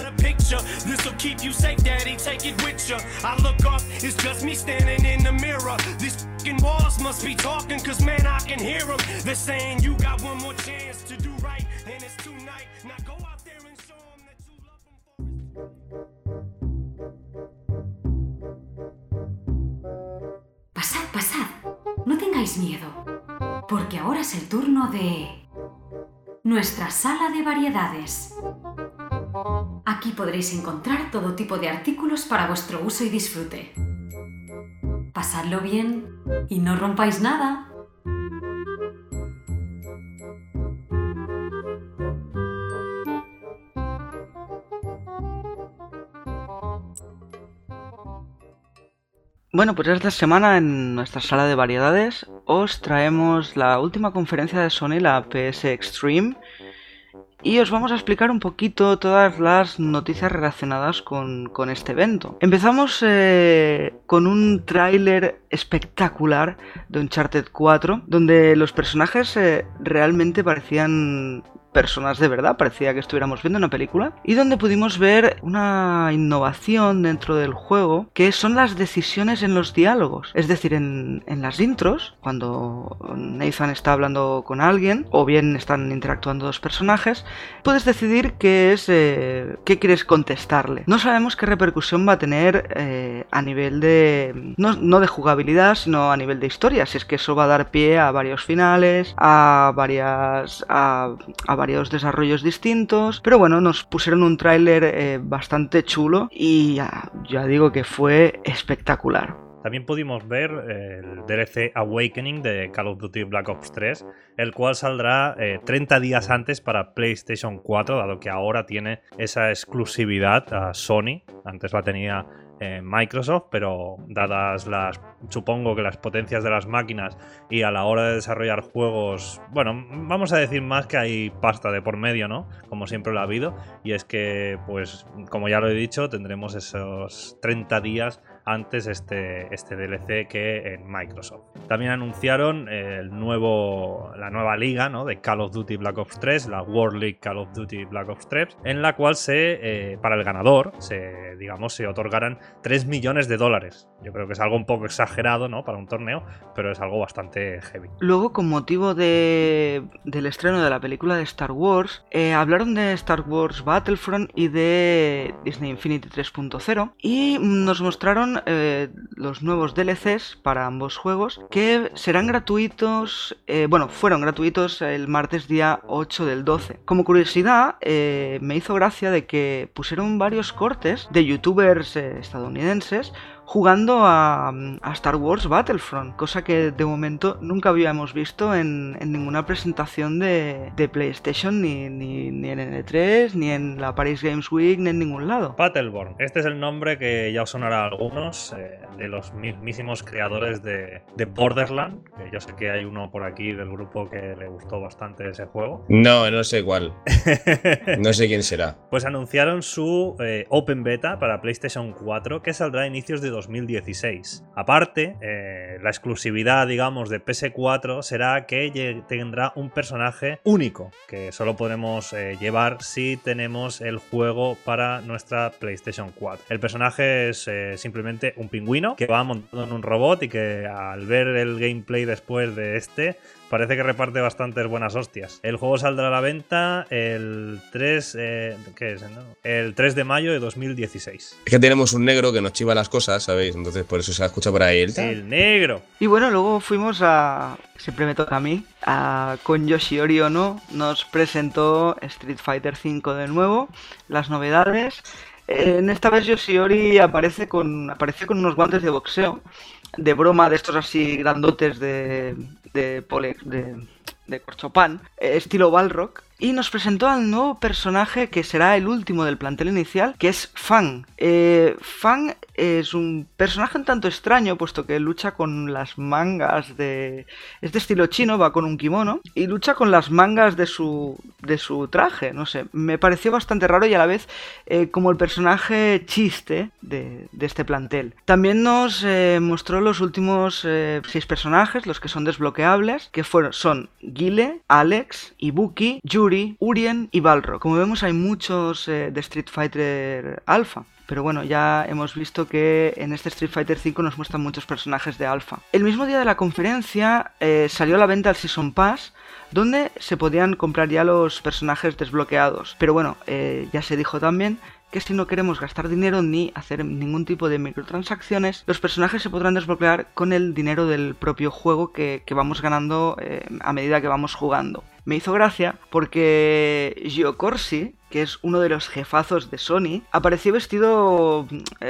Pasad, pasad, no tengáis miedo, porque ahora es el turno de nuestra sala de variedades. Aquí podréis encontrar todo tipo de artículos para vuestro uso y disfrute. Pasadlo bien y no rompáis nada. Bueno, pues esta semana en nuestra sala de variedades os traemos la última conferencia de Sony, la PS Extreme, y os vamos a explicar un poquito todas las noticias relacionadas con este evento. Empezamos con un tráiler espectacular de Uncharted 4, donde los personajes realmente parecían personas de verdad, parecía que estuviéramos viendo una película, y donde pudimos ver una innovación dentro del juego, que son las decisiones en los diálogos. Es decir, en las intros, cuando Nathan está hablando con alguien, o bien están interactuando dos personajes, puedes decidir qué quieres contestarle. No sabemos qué repercusión va a tener a nivel de... no de jugabilidad, sino a nivel de historia, si es que eso va a dar pie a varios finales, a varios desarrollos distintos, pero bueno, nos pusieron un tráiler bastante chulo y ya digo que fue espectacular. También pudimos ver el DLC Awakening de Call of Duty Black Ops 3, el cual saldrá 30 días antes para PlayStation 4, dado que ahora tiene esa exclusividad a Sony. Antes la tenía Microsoft, pero dadas supongo que las potencias de las máquinas y a la hora de desarrollar juegos, bueno, vamos a decir más que hay pasta de por medio, ¿no? Como siempre lo ha habido, y es que, pues, como ya lo he dicho, tendremos esos 30 días antes este DLC que en Microsoft. También anunciaron la nueva liga, ¿no?, de Call of Duty Black Ops 3, la World League Call of Duty Black Ops 3, en la cual para el ganador se otorgarán $3 millones. Yo creo que es algo un poco exagerado, ¿no?, para un torneo, pero es algo bastante heavy. Luego, con motivo del estreno de la película de Star Wars, hablaron de Star Wars Battlefront y de Disney Infinity 3.0 y nos mostraron los nuevos DLCs para ambos juegos que serán gratuitos, fueron gratuitos el martes día 8 del 12. Como curiosidad, me hizo gracia de que pusieron varios cortes de youtubers estadounidenses jugando a Star Wars Battlefront, cosa que de momento nunca habíamos visto en ninguna presentación de PlayStation, ni en N3, ni en la Paris Games Week, ni en ningún lado. Battleborn, este es el nombre que ya os sonará a algunos, de los mismísimos creadores de Borderlands, que yo sé que hay uno por aquí del grupo que le gustó bastante ese juego. No sé cuál. No sé quién será. Pues anunciaron su Open Beta para PlayStation 4, que saldrá a inicios de 2016. Aparte, la exclusividad, digamos, de PS4 será que tendrá un personaje único, que solo podremos llevar si tenemos el juego para nuestra PlayStation 4. El personaje es simplemente un pingüino que va montado en un robot y que al ver el gameplay después de parece que reparte bastantes buenas hostias. El juego saldrá a la venta el 3 de mayo de 2016. Es que tenemos un negro que nos chiva las cosas, ¿sabéis? Entonces por eso se ha escuchado por ahí el negro. Y bueno, luego fuimos siempre me toca a mí, con Yoshiori Ono nos presentó Street Fighter V de nuevo, las novedades. En esta vez Yoshiori aparece con unos guantes de boxeo, de broma, de estos así grandotes de corchopán, estilo Balrog, y nos presentó al nuevo personaje que será el último del plantel inicial, que es Fang. Fang es un personaje un tanto extraño, puesto que lucha con las mangas es de estilo chino, va con un kimono, y lucha con las mangas de su traje, no sé, me pareció bastante raro y a la vez como el personaje chiste de este plantel. También nos mostró los últimos 6 personajes, los que son desbloqueables, que son Guile, Alex, Ibuki, Yuri, Urien y Balrog. Como vemos hay muchos de Street Fighter Alpha. Pero bueno, ya hemos visto que en este Street Fighter V nos muestran muchos personajes de Alpha. El mismo día de la conferencia salió a la venta el Season Pass, donde se podían comprar ya los personajes desbloqueados. Pero bueno, ya se dijo también que si no queremos gastar dinero ni hacer ningún tipo de microtransacciones, los personajes se podrán desbloquear con el dinero del propio juego que vamos ganando a medida que vamos jugando. Me hizo gracia porque Gio Corsi, que es uno de los jefazos de Sony, apareció vestido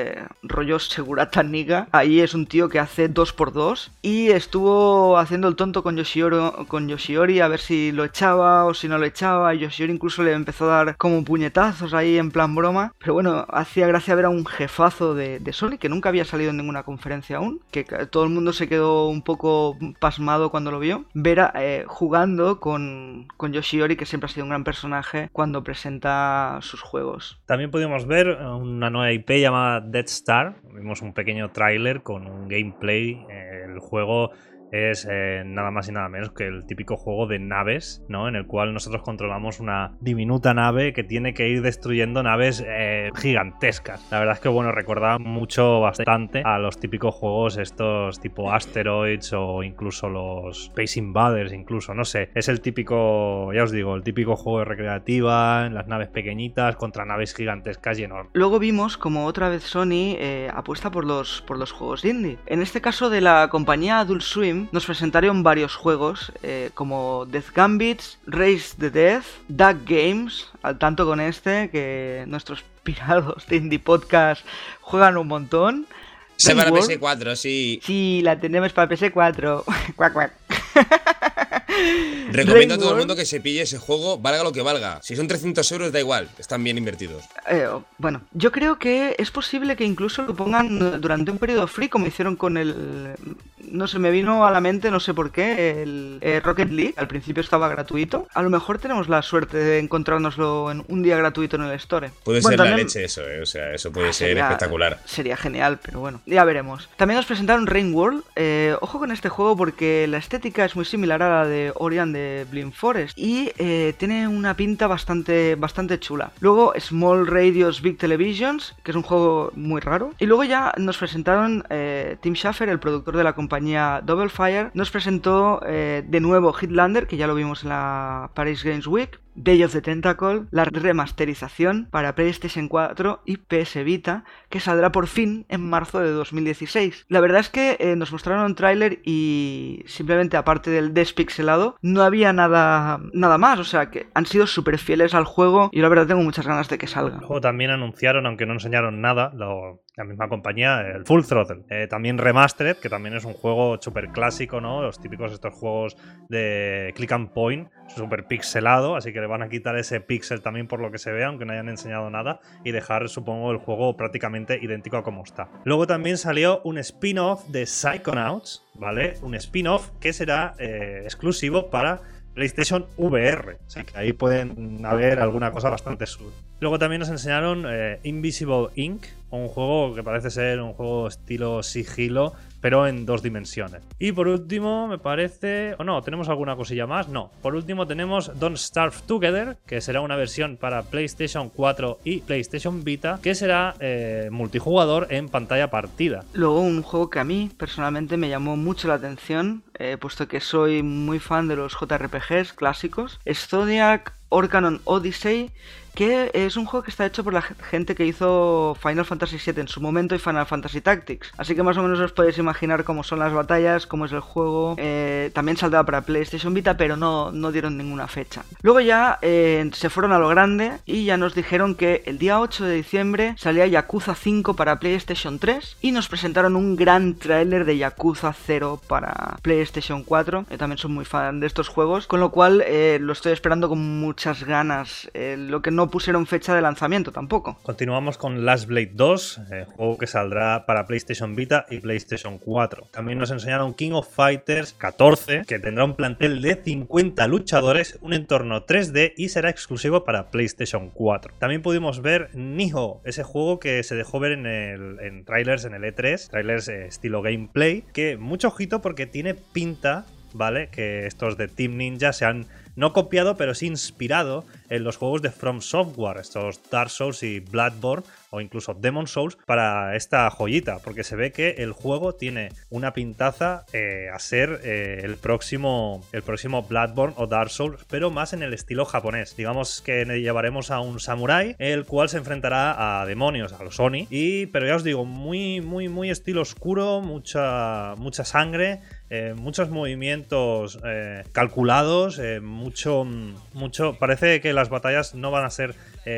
rollo Segurata Niga. Ahí es un tío que hace 2x2 y estuvo haciendo el tonto con Yoshiori a ver si lo echaba o si no lo echaba, y Yoshiori incluso le empezó a dar como puñetazos ahí en plan broma. Pero bueno, hacía gracia ver a un jefazo de Sony que nunca había salido en ninguna conferencia aún, que todo el mundo se quedó un poco pasmado cuando lo vio, ver jugando con Yoshiori, que siempre ha sido un gran personaje cuando presenta sus juegos. También pudimos ver una nueva IP llamada Death Star. Vimos un pequeño tráiler con un gameplay. El juego es nada más y nada menos que el típico juego de naves, ¿no?, en el cual nosotros controlamos una diminuta nave que tiene que ir destruyendo naves gigantescas. La verdad es que bueno, recordaba bastante a los típicos juegos estos tipo Asteroids o incluso los Space Invaders, incluso, no sé, es el típico, ya os digo, el típico juego de recreativa en las naves pequeñitas contra naves gigantescas y enormes. Luego vimos como otra vez Sony apuesta por los juegos indie. En este caso de la compañía Adult Swim nos presentaron varios juegos como Death Gambits, Race the Death, Duck Games, al tanto con que nuestros pirados de Indie Podcast juegan un montón. Se para PS4, sí. Sí, la tenemos para PS4. Cuac, cuac. Recomiendo a todo el mundo que se pille ese juego, valga lo que valga. Si son 300 euros da igual, están bien invertidos. Bueno, yo creo que es posible que incluso lo pongan durante un periodo free, como hicieron con el no sé, me vino a la mente, no sé por qué, el Rocket League. Al principio estaba gratuito. A lo mejor tenemos la suerte de encontrárnoslo en un día gratuito en el Store. Puede Bueno, ser también... la leche eso, o sea, eso puede ser sería espectacular. Sería genial, pero bueno, ya veremos. También nos presentaron Rain World. Ojo con este juego porque la estética es muy similar a la de Ori and the Blind Forest y tiene una pinta bastante chula. Luego Small Radios Big Televisions, que es un juego muy raro. Y luego ya nos presentaron Tim Schafer, el productor de la compañía Double Fire. Nos presentó de nuevo Hitlander, que ya lo vimos en la Paris Games Week. Day of the Tentacle, la remasterización para PlayStation 4 y PS Vita, que saldrá por fin en marzo de 2016. La verdad es que nos mostraron un tráiler y simplemente, aparte del despixelado, no había nada más, o sea que han sido súper fieles al juego y la verdad tengo muchas ganas de que salga. Luego también anunciaron, aunque no enseñaron nada, la misma compañía, el Full Throttle, también Remastered, que también es un juego súper clásico, ¿no? Los típicos estos juegos de click and point, súper pixelado, así que le van a quitar ese pixel también por lo que se ve, aunque no hayan enseñado nada, y dejar, supongo, el juego prácticamente idéntico a como está. Luego también salió un spin-off de Psychonauts, ¿vale? Un spin-off que será exclusivo para PlayStation VR, así que ahí pueden haber alguna cosa bastante suya. Luego también nos enseñaron Invisible Ink, un juego que parece ser un juego estilo sigilo, pero en 2 dimensiones. Y por último, me parece... ¿O no? ¿Tenemos alguna cosilla más? No. Por último tenemos Don't Starve Together, que será una versión para PlayStation 4 y PlayStation Vita, que será multijugador en pantalla partida. Luego un juego que a mí personalmente me llamó mucho la atención, puesto que soy muy fan de los JRPGs clásicos, es Zodiac Orcanon Odyssey, que es un juego que está hecho por la gente que hizo Final Fantasy VII en su momento y Final Fantasy Tactics. Así que más o menos os podéis imaginar cómo son las batallas, cómo es el juego. También saldrá para PlayStation Vita, pero no dieron ninguna fecha. Luego ya se fueron a lo grande y ya nos dijeron que el día 8 de diciembre salía Yakuza 5 para PlayStation 3 y nos presentaron un gran tráiler de Yakuza 0 para PlayStation 4. Yo también soy muy fan de estos juegos, con lo cual lo estoy esperando con muchas ganas. Lo que no pusieron fecha de lanzamiento tampoco. Continuamos con Last Blade 2, juego que saldrá para PlayStation Vita y PlayStation 4. También nos enseñaron King of Fighters 14, que tendrá un plantel de 50 luchadores, un entorno 3D y será exclusivo para PlayStation 4. También pudimos ver Nioh, ese juego que se dejó ver en trailers en el E3, trailers estilo gameplay, que mucho ojito porque tiene pinta, ¿vale? Que estos de Team Ninja se han no copiado, pero sí inspirado en los juegos de From Software, estos Dark Souls y Bloodborne, o incluso Demon Souls, para esta joyita, porque se ve que el juego tiene una pintaza a ser el próximo Bloodborne o Dark Souls, pero más en el estilo japonés. Digamos que llevaremos a un samurái, el cual se enfrentará a demonios, a los Oni, pero ya os digo, muy estilo oscuro, mucha sangre, muchos movimientos calculados, mucho. Parece que las batallas no van a ser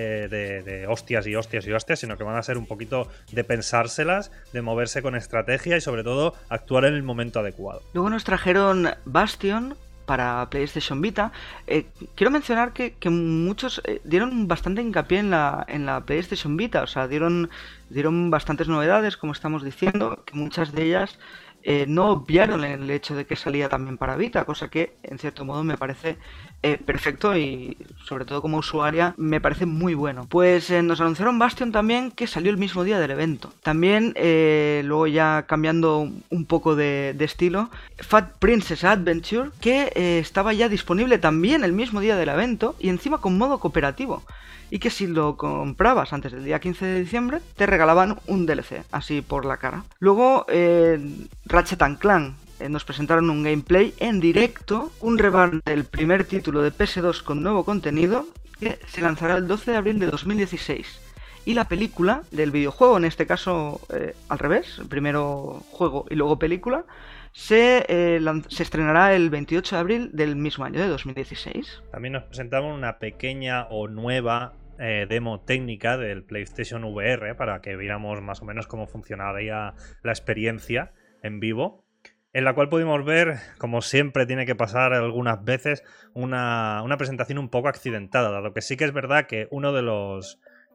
de hostias y hostias y hostias, sino que van a ser un poquito de pensárselas, de moverse con estrategia y sobre todo actuar en el momento adecuado. Luego nos trajeron Bastion para PlayStation Vita. Quiero mencionar que muchos dieron bastante hincapié en la PlayStation Vita, o sea, dieron bastantes novedades, como estamos diciendo, que muchas de ellas no obviaron el hecho de que salía también para Vita, cosa que en cierto modo me parece perfecto y sobre todo como usuaria me parece muy bueno. Pues nos anunciaron Bastion también, que salió el mismo día del evento. También luego ya cambiando un poco de estilo, Fat Princess Adventure, que estaba ya disponible también el mismo día del evento y encima con modo cooperativo. Y que si lo comprabas antes del día 15 de diciembre, te regalaban un DLC, así por la cara. Luego, Ratchet & Clank. Nos presentaron un gameplay en directo, un revamp del primer título de PS2 con nuevo contenido, que se lanzará el 12 de abril de 2016. Y la película del videojuego, en este caso al revés, primero juego y luego película, se estrenará el 28 de abril del mismo año, de 2016. También nos presentaron una pequeña o nueva demo técnica del PlayStation VR para que viéramos más o menos cómo funcionaría la experiencia en vivo, en la cual pudimos ver, como siempre tiene que pasar algunas veces, una presentación un poco accidentada, dado que sí que es verdad que uno de los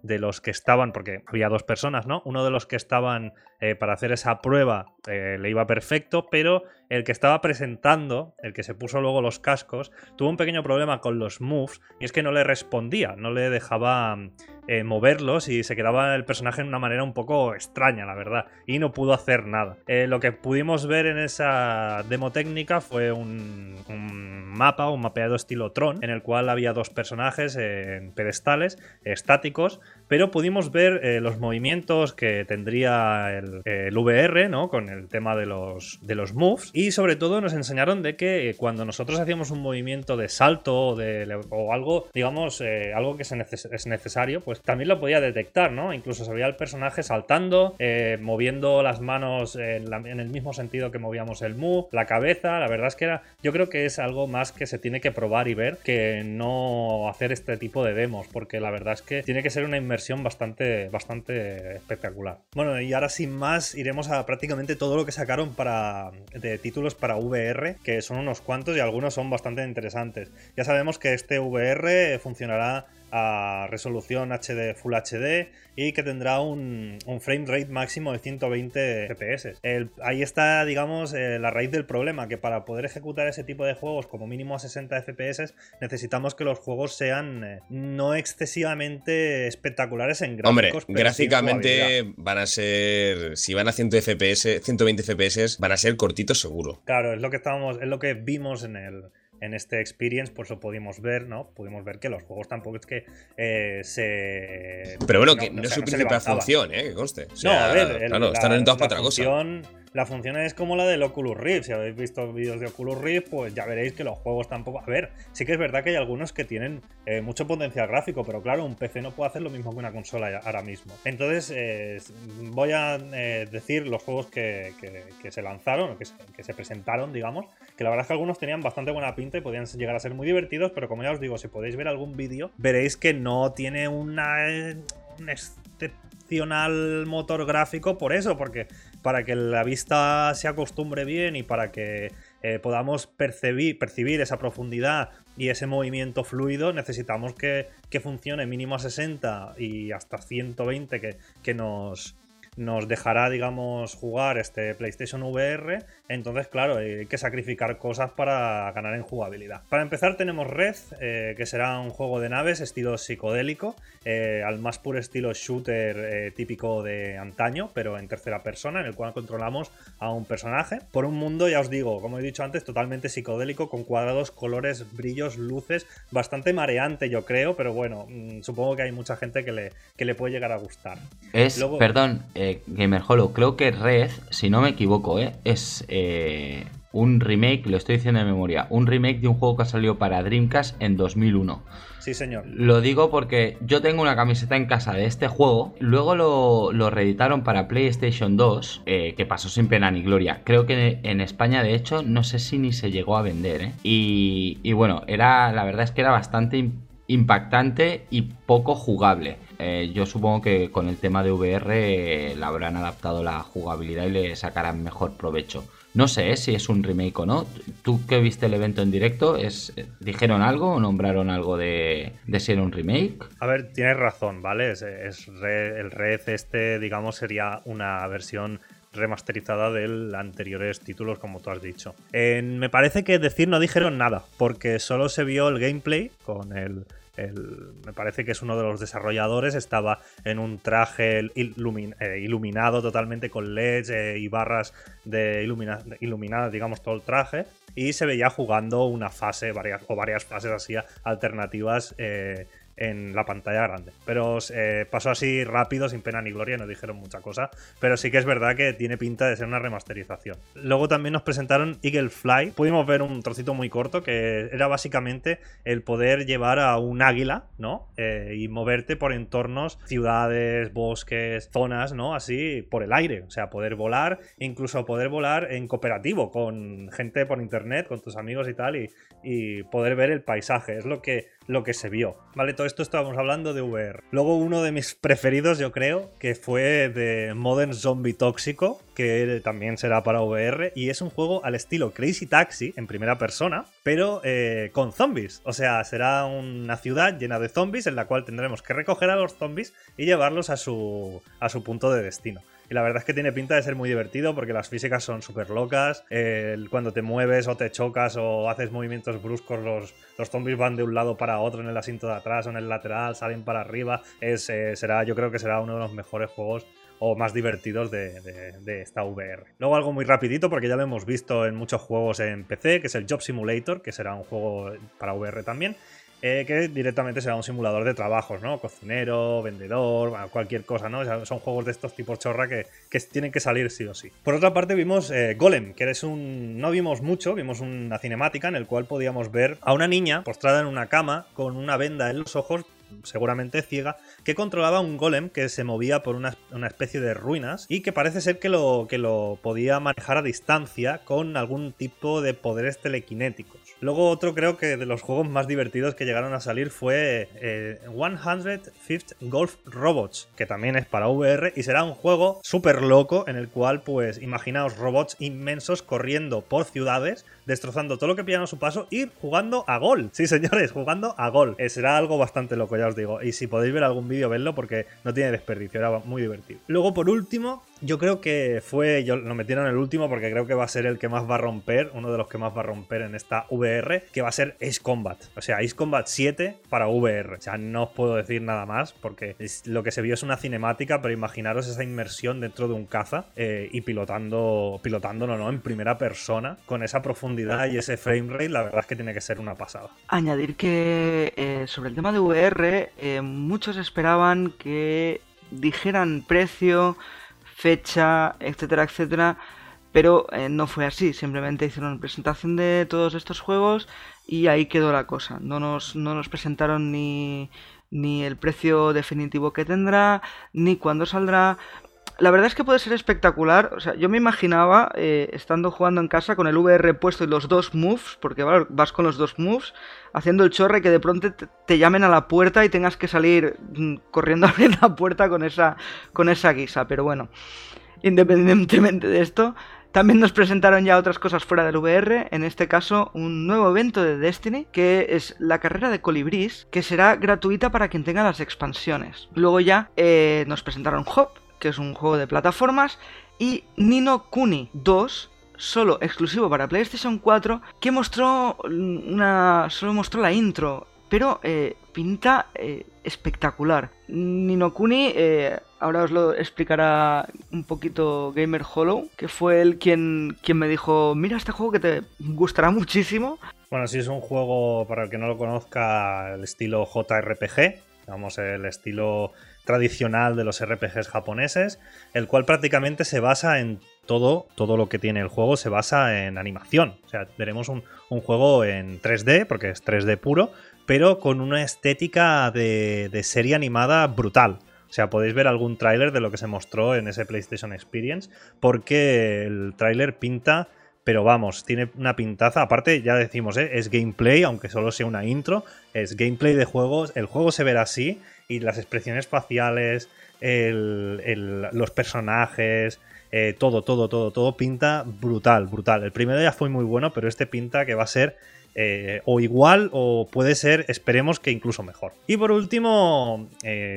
los que estaban, porque había 2 personas, ¿no? Uno de los que estaban para hacer esa prueba le iba perfecto, pero el que estaba presentando, el que se puso luego los cascos, tuvo un pequeño problema con los moves y es que no le respondía, no le dejaba moverlos y se quedaba el personaje de una manera un poco extraña, la verdad, y no pudo hacer nada. Lo que pudimos ver en esa demo técnica fue un mapa, un mapeado estilo Tron, en el cual había 2 personajes en pedestales estáticos, pero pudimos ver los movimientos que tendría el VR, ¿no? Con el tema de los moves, y sobre todo nos enseñaron de que cuando nosotros hacíamos un movimiento de salto o algo, digamos, algo que es necesario, pues también lo podía detectar, ¿no? Incluso se veía el personaje saltando, moviendo las manos en el mismo sentido que movíamos el move, la cabeza. La verdad es que yo creo que es algo más que se tiene que probar y ver, que no hacer este tipo de demos, porque la verdad es que tiene que ser una inversión bastante espectacular. Bueno, y ahora sin más iremos a prácticamente todo lo que sacaron de títulos para VR, que son unos cuantos y algunos son bastante interesantes. Ya sabemos que este VR funcionará a resolución HD Full HD y que tendrá un frame rate máximo de 120 FPS. Ahí está, digamos, la raíz del problema, que para poder ejecutar ese tipo de juegos como mínimo a 60 FPS necesitamos que los juegos sean no excesivamente espectaculares en gráficos. Hombre, pero gráficamente van a ser, si van a 120 FPS, van a ser cortitos seguro. Claro, es lo que vimos en este experience, por eso pudimos ver, ¿no? Pudimos ver que los juegos tampoco es que Pero bueno, que no es su principal función, que conste. O sea, no, a ver, claro, están orientados para otra cosa. La función es como la del Oculus Rift. Si habéis visto vídeos de Oculus Rift, pues ya veréis que los juegos tampoco... A ver, sí que es verdad que hay algunos que tienen mucho potencial gráfico, pero claro, un PC no puede hacer lo mismo que una consola ahora mismo. Entonces, voy a decir los juegos que se lanzaron, o que se presentaron, digamos, que la verdad es que algunos tenían bastante buena pinta y podían llegar a ser muy divertidos, pero como ya os digo, si podéis ver algún vídeo, veréis que no tiene un excepcional motor gráfico por eso, porque para que la vista se acostumbre bien y para que podamos percibir esa profundidad y ese movimiento fluido, necesitamos que funcione mínimo a 60 y hasta 120 que nos dejará, digamos, jugar este PlayStation VR. Entonces, claro, hay que sacrificar cosas para ganar en jugabilidad. Para empezar tenemos Red, que será un juego de naves estilo psicodélico, al más puro estilo shooter típico de antaño, pero en tercera persona, en el cual controlamos a un personaje por un mundo, ya os digo, como he dicho antes, totalmente psicodélico, con cuadrados, colores, brillos, luces, bastante mareante, yo creo, pero bueno, supongo que hay mucha gente que le puede llegar a gustar. Luego, perdón, Gamer Hollow, creo que Red, si no me equivoco, es un remake, lo estoy diciendo de memoria, un remake de un juego que ha salido para Dreamcast en 2001. Sí, señor. Lo digo porque yo tengo una camiseta en casa de este juego, luego lo reeditaron para PlayStation 2, que pasó sin pena ni gloria. Creo que en España, de hecho, no sé si ni se llegó a vender, y bueno, la verdad es que era bastante impactante y poco jugable. Yo supongo que con el tema de VR le habrán adaptado la jugabilidad y le sacarán mejor provecho. No sé si es un remake o no. ¿Tú que viste el evento en directo? ¿Dijeron algo o nombraron algo de si era un remake? A ver, tienes razón, ¿vale? El Red digamos, sería una versión remasterizada de anteriores títulos, como tú has dicho. Me parece que no dijeron nada, porque solo se vio el gameplay con me parece que es uno de los desarrolladores, estaba en un traje iluminado totalmente con LEDs y barras iluminadas, digamos, todo el traje, y se veía jugando una fase, varias fases así alternativas en la pantalla grande, pero pasó así rápido, sin pena ni gloria, no dijeron mucha cosa, pero sí que es verdad que tiene pinta de ser una remasterización. Luego también nos presentaron Eagle Fly. Pudimos ver un trocito muy corto que era básicamente el poder llevar a un águila, ¿no? Y moverte por entornos, ciudades, bosques, zonas, ¿no? Así por el aire, o sea, poder volar, incluso poder volar en cooperativo con gente por internet, con tus amigos y tal, y poder ver el paisaje. Es lo que se vio, ¿vale? Todo esto estábamos hablando de VR. Luego uno de mis preferidos, yo creo, que fue de Modern Zombie Tóxico, que también será para VR, y es un juego al estilo Crazy Taxi en primera persona, pero con zombies. O sea, será una ciudad llena de zombies en la cual tendremos que recoger a los zombies y llevarlos a su punto de destino. Y la verdad es que tiene pinta de ser muy divertido porque las físicas son súper locas. Cuando te mueves o te chocas o haces movimientos bruscos, los zombies van de un lado para otro en el asiento de atrás o en el lateral, salen para arriba. Yo creo que será uno de los mejores juegos o más divertidos de esta VR. Luego algo muy rapidito, porque ya lo hemos visto en muchos juegos en PC, que es el Job Simulator, que será un juego para VR también, que directamente será un simulador de trabajos, ¿no? Cocinero, vendedor, cualquier cosa, ¿no? O sea, son juegos de estos tipos chorra que tienen que salir sí o sí. Por otra parte vimos Golem, que no vimos mucho, vimos una cinemática en el cual podíamos ver a una niña postrada en una cama con una venda en los ojos, seguramente ciega, que controlaba un golem que se movía por una especie de ruinas y que parece ser que lo podía manejar a distancia con algún tipo de poderes telequinéticos. Luego otro, creo que de los juegos más divertidos que llegaron a salir fue 105th Golf Robots, que también es para VR y será un juego súper loco en el cual, pues, imaginaos robots inmensos corriendo por ciudades, destrozando todo lo que pillan a su paso y jugando a gol. Sí, señores, jugando a gol. Será algo bastante loco, ya os digo. Y si podéis ver algún vídeo, vedlo porque no tiene desperdicio, era muy divertido. Luego, por último, yo creo que lo metieron el último porque creo que va a ser el que más va a romper, uno de los que más va a romper en esta VR, que va a ser Ace Combat. O sea, Ace Combat 7 para VR. O sea, no os puedo decir nada más porque lo que se vio es una cinemática, pero imaginaros esa inmersión dentro de un caza y pilotándolo, ¿no? En primera persona, con esa profundidad y ese framerate, la verdad es que tiene que ser una pasada. Añadir que sobre el tema de VR, muchos esperaban que dijeran precio, fecha, etcétera, etcétera, pero no fue así. Simplemente hicieron presentación de todos estos juegos y ahí quedó la cosa. No nos presentaron ni el precio definitivo que tendrá, ni cuándo saldrá. La verdad es que puede ser espectacular. O sea, yo me imaginaba estando jugando en casa con el VR puesto y los dos moves, porque vas con los dos moves, haciendo el chorre, que de pronto te llamen a la puerta y tengas que salir corriendo a abrir la puerta con esa guisa. Pero bueno, independientemente de esto, también nos presentaron ya otras cosas fuera del VR, en este caso un nuevo evento de Destiny, que es la carrera de colibrís, que será gratuita para quien tenga las expansiones. Luego ya nos presentaron Hop, que es un juego de plataformas, y Ni no Kuni 2, solo exclusivo para PlayStation 4, que solo mostró la intro, pero pinta espectacular. Ni no Kuni, ahora os lo explicará un poquito Gamer Hollow, que fue él quien me dijo, mira este juego que te gustará muchísimo. Bueno, sí, es un juego, para el que no lo conozca, el estilo JRPG, digamos el estilo tradicional de los RPGs japoneses, el cual prácticamente se basa en todo lo que tiene el juego, se basa en animación. O sea, veremos un juego en 3D, porque es 3D puro, pero con una estética de serie animada brutal. O sea, podéis ver algún tráiler de lo que se mostró en ese PlayStation Experience, porque el tráiler pinta, pero vamos, tiene una pintaza. Aparte, ya decimos, es gameplay, aunque solo sea una intro, es gameplay de juegos. El juego se verá así, y las expresiones faciales, los personajes, todo pinta brutal. El primero ya fue muy bueno, pero este pinta que va a ser o igual, o puede ser, esperemos que incluso mejor. Y por último,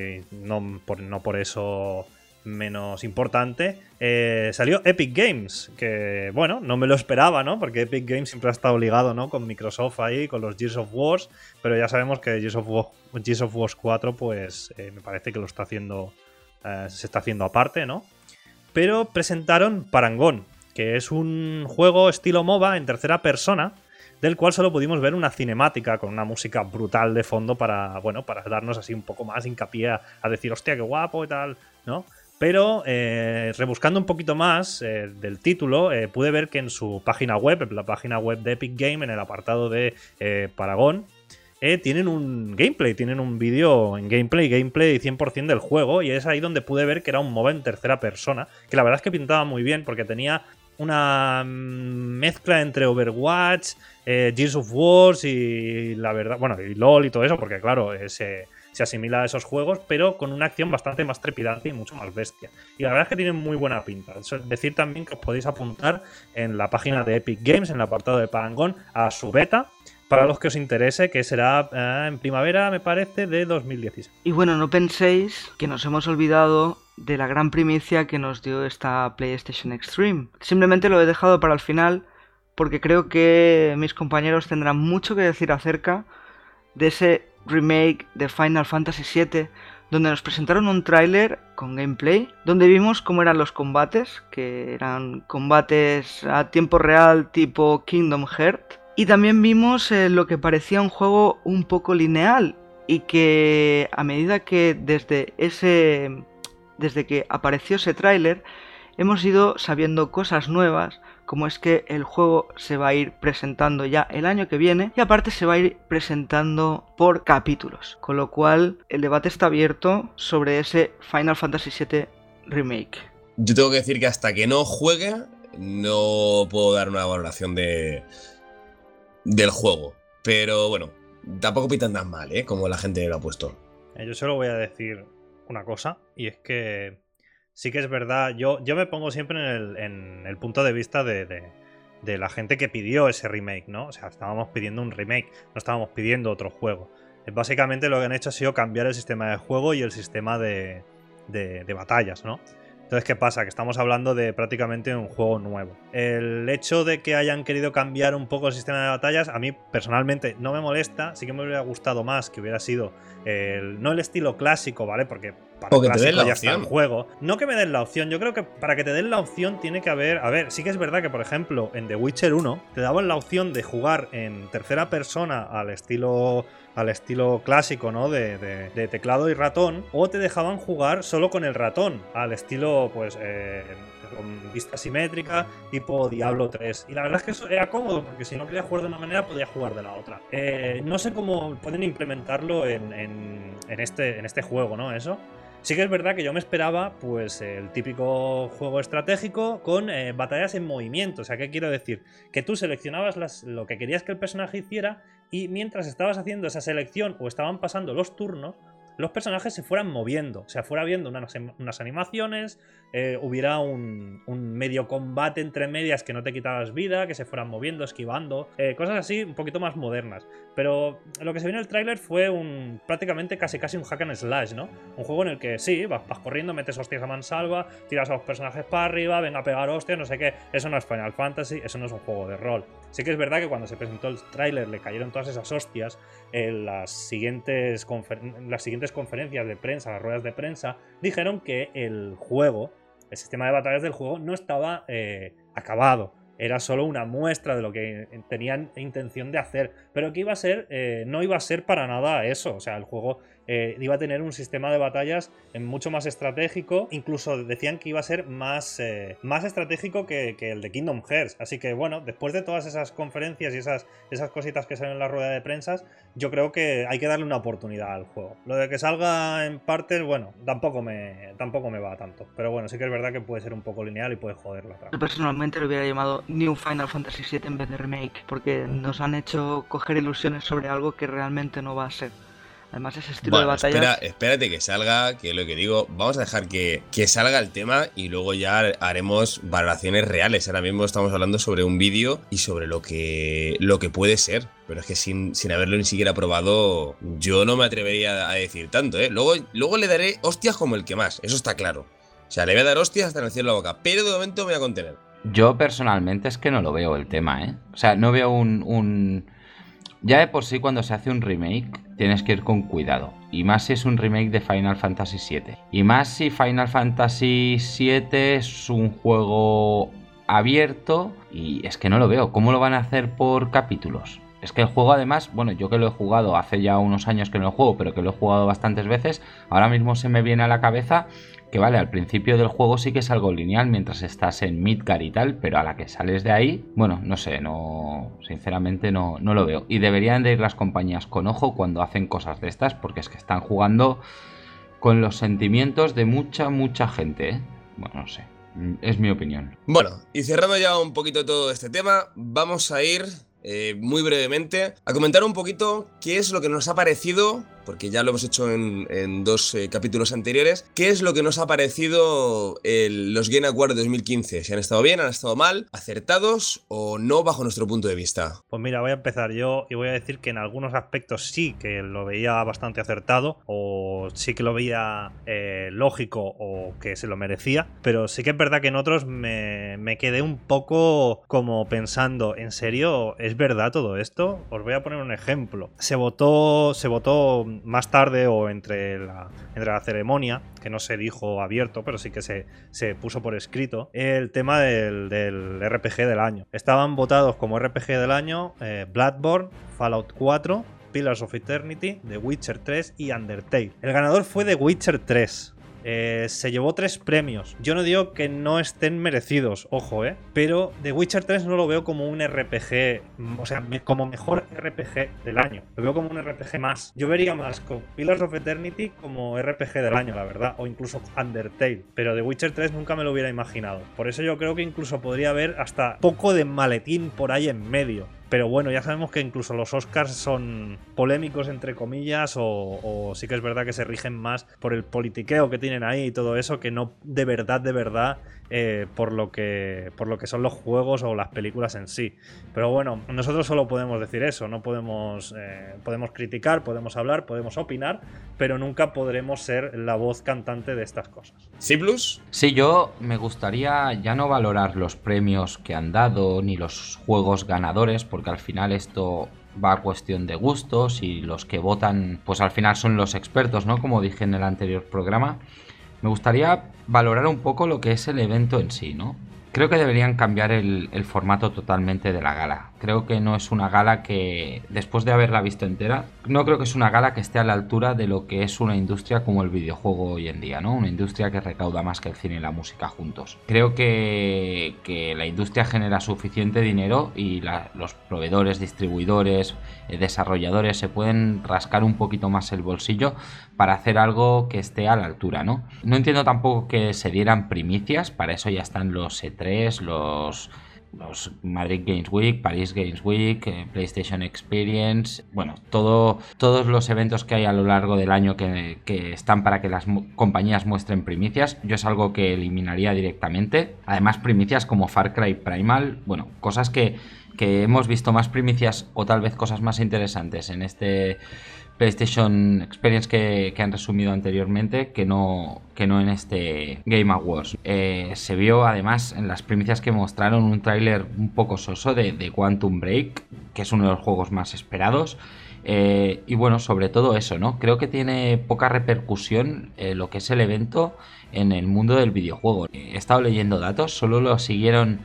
no por eso menos importante, salió Epic Games, que bueno, no me lo esperaba, ¿no? Porque Epic Games siempre ha estado ligado, ¿no? Con Microsoft ahí, con los Gears of War, pero ya sabemos que Gears of War 4, pues me parece que lo está haciendo, se está haciendo aparte, ¿no? Pero presentaron Parangón, que es un juego estilo MOBA en tercera persona, del cual solo pudimos ver una cinemática con una música brutal de fondo para darnos así un poco más hincapié a decir, hostia, qué guapo y tal, ¿no? Pero rebuscando un poquito más del título, pude ver que en su página web, en la página web de Epic Game, en el apartado de Parangón, tienen un gameplay, tienen un vídeo en gameplay 100% del juego, y es ahí donde pude ver que era un MOBA en tercera persona, que la verdad es que pintaba muy bien porque tenía una mezcla entre Overwatch, Gears of War y la verdad, bueno, y LOL y todo eso, porque claro, se se asimila a esos juegos, pero con una acción bastante más trepidante y mucho más bestia. Y la verdad es que tienen muy buena pinta. Eso es decir también que os podéis apuntar en la página de Epic Games, en el apartado de Parangón, a su beta, para los que os interese, que será en primavera, me parece, de 2016. Y bueno, no penséis que nos hemos olvidado de la gran primicia que nos dio esta PlayStation Extreme. Simplemente lo he dejado para el final porque creo que mis compañeros tendrán mucho que decir acerca de ese remake de Final Fantasy VII, donde nos presentaron un tráiler con gameplay, donde vimos cómo eran los combates, que eran combates a tiempo real tipo Kingdom Hearts, y también vimos lo que parecía un juego un poco lineal, y que a medida que desde que apareció ese tráiler hemos ido sabiendo cosas nuevas, como es que el juego se va a ir presentando ya el año que viene y aparte se va a ir presentando por capítulos, con lo cual el debate está abierto sobre ese Final Fantasy VII Remake. Yo tengo que decir que hasta que no juegue no puedo dar una valoración del juego, pero bueno, tampoco pintan tan mal, como la gente lo ha puesto. Yo solo voy a decir una cosa, y es que sí que es verdad, yo me pongo siempre en el punto de vista de la gente que pidió ese remake, ¿no? O sea, estábamos pidiendo un remake, no estábamos pidiendo otro juego. Básicamente lo que han hecho ha sido cambiar el sistema de juego y el sistema de batallas, ¿no? Entonces, ¿qué pasa? Que estamos hablando de prácticamente un juego nuevo. El hecho de que hayan querido cambiar un poco el sistema de batallas, a mí personalmente no me molesta. Sí que me hubiera gustado más que hubiera sido no el estilo clásico, ¿vale? Porque para el clásico ya está el juego. No que me den la opción, yo creo que para que te den la opción tiene que haber... A ver, sí que es verdad que, por ejemplo, en The Witcher 1 te daban la opción de jugar en tercera persona al estilo clásico, ¿no? De teclado y ratón, o te dejaban jugar solo con el ratón, al estilo, pues, con vista simétrica, tipo Diablo 3. Y la verdad es que eso era cómodo, porque si no quería jugar de una manera, podía jugar de la otra. No sé cómo pueden implementarlo en este juego, ¿no? Eso. Sí que es verdad que yo me esperaba, pues, el típico juego estratégico con batallas en movimiento. O sea, ¿qué quiero decir? Que tú seleccionabas lo que querías que el personaje hiciera y mientras estabas haciendo esa selección o estaban pasando los turnos, los personajes se fueran moviendo. O sea, fuera viendo unas animaciones, hubiera un medio combate entre medias que no te quitabas vida, que se fueran moviendo, esquivando, cosas así un poquito más modernas. Pero lo que se vio en el tráiler fue prácticamente casi un hack and slash, ¿no? Un juego en el que sí, vas corriendo, metes hostias a mansalva, tiras a los personajes para arriba, venga a pegar hostias, no sé qué. Eso no es Final Fantasy, eso no es un juego de rol. Sí que es verdad que cuando se presentó el tráiler le cayeron todas esas hostias en las siguientes conferencias de prensa, las ruedas de prensa, dijeron que el sistema de batallas del juego no estaba acabado. Era solo una muestra de lo que tenían intención de hacer, pero que no iba a ser para nada eso. O sea, el juego iba a tener un sistema de batallas mucho más estratégico. Incluso decían que iba a ser más estratégico que el de Kingdom Hearts. Así que bueno, después de todas esas conferencias y esas cositas que salen en la rueda de prensa, yo creo que hay que darle una oportunidad al juego. Lo de que salga en partes, bueno, tampoco me va tanto. Pero bueno, sí que es verdad que puede ser un poco lineal y puede joder la trama. Yo personalmente lo hubiera llamado New Final Fantasy VII en vez de remake, porque nos han hecho coger ilusiones sobre algo que realmente no va a ser. Además, ese estilo de batalla. Espérate que salga, que es lo que digo. Vamos a dejar que salga el tema y luego ya haremos valoraciones reales. Ahora mismo estamos hablando sobre un vídeo y sobre lo que puede ser. Pero es que sin haberlo ni siquiera probado, yo no me atrevería a decir tanto, ¿eh? Luego le daré hostias como el que más, eso está claro. O sea, le voy a dar hostias hasta en el cielo de la boca, pero de momento me voy a contener. Yo personalmente es que no lo veo el tema, ¿eh? O sea, no veo Ya de por sí cuando se hace un remake tienes que ir con cuidado. Y más si es un remake de Final Fantasy VII. Y más si Final Fantasy VII es un juego abierto. Y es que no lo veo. ¿Cómo lo van a hacer por capítulos? Es que el juego además, bueno, yo que lo he jugado hace ya unos años que no lo juego, pero que lo he jugado bastantes veces, ahora mismo se me viene a la cabeza que vale, al principio del juego sí que es algo lineal mientras estás en Midgar y tal, pero a la que sales de ahí, bueno, no sé, sinceramente no lo veo. Y deberían de ir las compañías con ojo cuando hacen cosas de estas, porque es que están jugando con los sentimientos de mucha gente, ¿eh? Bueno, no sé, es mi opinión. Bueno, y cerrando ya un poquito todo este tema, vamos a ir muy brevemente a comentar un poquito qué es lo que nos ha parecido porque ya lo hemos hecho en 2 capítulos anteriores. ¿Qué es lo que nos ha parecido los Game Awards 2015? ¿Si han estado bien, han estado mal, acertados o no bajo nuestro punto de vista? Pues mira, voy a empezar yo y voy a decir que en algunos aspectos sí que lo veía bastante acertado, o sí que lo veía lógico o que se lo merecía, pero sí que es verdad que en otros me quedé un poco como pensando, ¿en serio es verdad todo esto? Os voy a poner un ejemplo. Se votó más tarde o entre la ceremonia, que no se dijo abierto, pero sí que se puso por escrito, el tema del RPG del año. Estaban votados como RPG del año Bloodborne, Fallout 4, Pillars of Eternity, The Witcher 3 y Undertale. El ganador fue The Witcher 3. Se llevó 3 premios. Yo no digo que no estén merecidos, ojo, pero The Witcher 3 no lo veo como un RPG, o sea, como mejor RPG del año. Lo veo como un RPG más. Yo vería más con Pillars of Eternity como RPG del año, la verdad, o incluso Undertale. Pero The Witcher 3 nunca me lo hubiera imaginado. Por eso yo creo que incluso podría haber hasta poco de maletín por ahí en medio. Pero bueno, ya sabemos que incluso los Oscars son polémicos, entre comillas, o sí que es verdad que se rigen más por el politiqueo que tienen ahí y todo eso, que no de verdad, por lo que son los juegos o las películas en sí. Pero bueno, nosotros solo podemos decir eso, no podemos criticar, podemos hablar, podemos opinar, pero nunca podremos ser la voz cantante de estas cosas. ¿Sí, Plus? Sí, yo me gustaría ya no valorar los premios que han dado ni los juegos ganadores, porque al final esto va a cuestión de gustos y los que votan pues al final son los expertos, ¿no? Como dije en el anterior programa. Me gustaría valorar un poco lo que es el evento en sí, ¿no? Creo que deberían cambiar el formato totalmente de la gala. Creo que no es una gala que, después de haberla visto entera, no creo que es una gala que esté a la altura de lo que es una industria como el videojuego hoy en día, ¿no? Una industria que recauda más que el cine y la música juntos. Creo que la industria genera suficiente dinero y los proveedores, distribuidores, desarrolladores se pueden rascar un poquito más el bolsillo para hacer algo que esté a la altura, ¿no? No entiendo tampoco que se dieran primicias, para eso ya están los E3, los Madrid Games Week, Paris Games Week, PlayStation Experience, bueno, todos los eventos que hay a lo largo del año que están para que las compañías muestren primicias, yo es algo que eliminaría directamente. Además, primicias como Far Cry Primal, bueno, cosas que hemos visto más primicias o tal vez cosas más interesantes en este PlayStation Experience que han resumido anteriormente que no en este Game Awards. Se vio además en las primicias que mostraron un tráiler un poco soso de Quantum Break, que es uno de los juegos más esperados. Y bueno, sobre todo eso, ¿no? Creo que tiene poca repercusión lo que es el evento en el mundo del videojuego. He estado leyendo datos, solo lo siguieron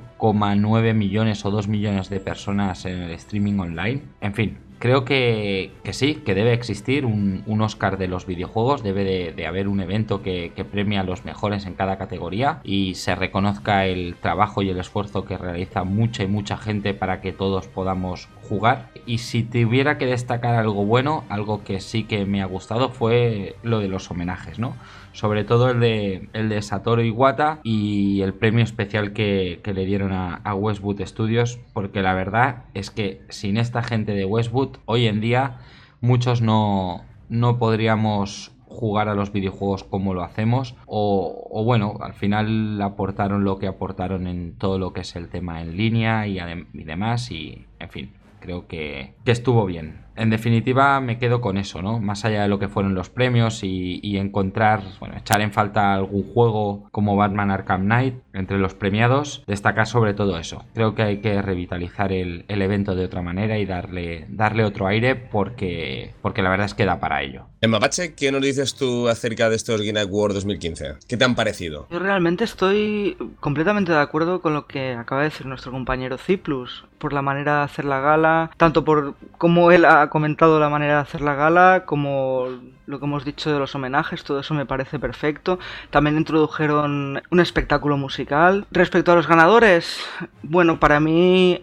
1,9 millones o 2 millones de personas en el streaming online. En fin, creo que sí, que debe existir un Oscar de los videojuegos, debe de haber un evento que premie a los mejores en cada categoría y se reconozca el trabajo y el esfuerzo que realiza mucha gente para que todos podamos jugar. Y si tuviera que destacar algo bueno, algo que sí que me ha gustado fue lo de los homenajes, ¿no? Sobre todo el de Satoru Iwata y el premio especial que le dieron a Westwood Studios, porque la verdad es que sin esta gente de Westwood hoy en día muchos no podríamos jugar a los videojuegos como lo hacemos o bueno, al final aportaron lo que aportaron en todo lo que es el tema en línea y demás y en fin, creo que estuvo bien. En definitiva me quedo con eso, ¿no? Más allá de lo que fueron los premios y encontrar, bueno, echar en falta algún juego como Batman Arkham Knight entre los premiados, destacar sobre todo eso. Creo que hay que revitalizar el evento de otra manera y darle otro aire porque la verdad es que da para ello. En Mapache, ¿qué nos dices tú acerca de estos Game Awards 2015? ¿Qué te han parecido? Yo realmente estoy completamente de acuerdo con lo que acaba de decir nuestro compañero Ciplus, por la manera de hacer la gala, tanto por cómo él ha comentado la manera de hacer la gala, como lo que hemos dicho de los homenajes, todo eso me parece perfecto. También introdujeron un espectáculo musical. Respecto a los ganadores, bueno, para mí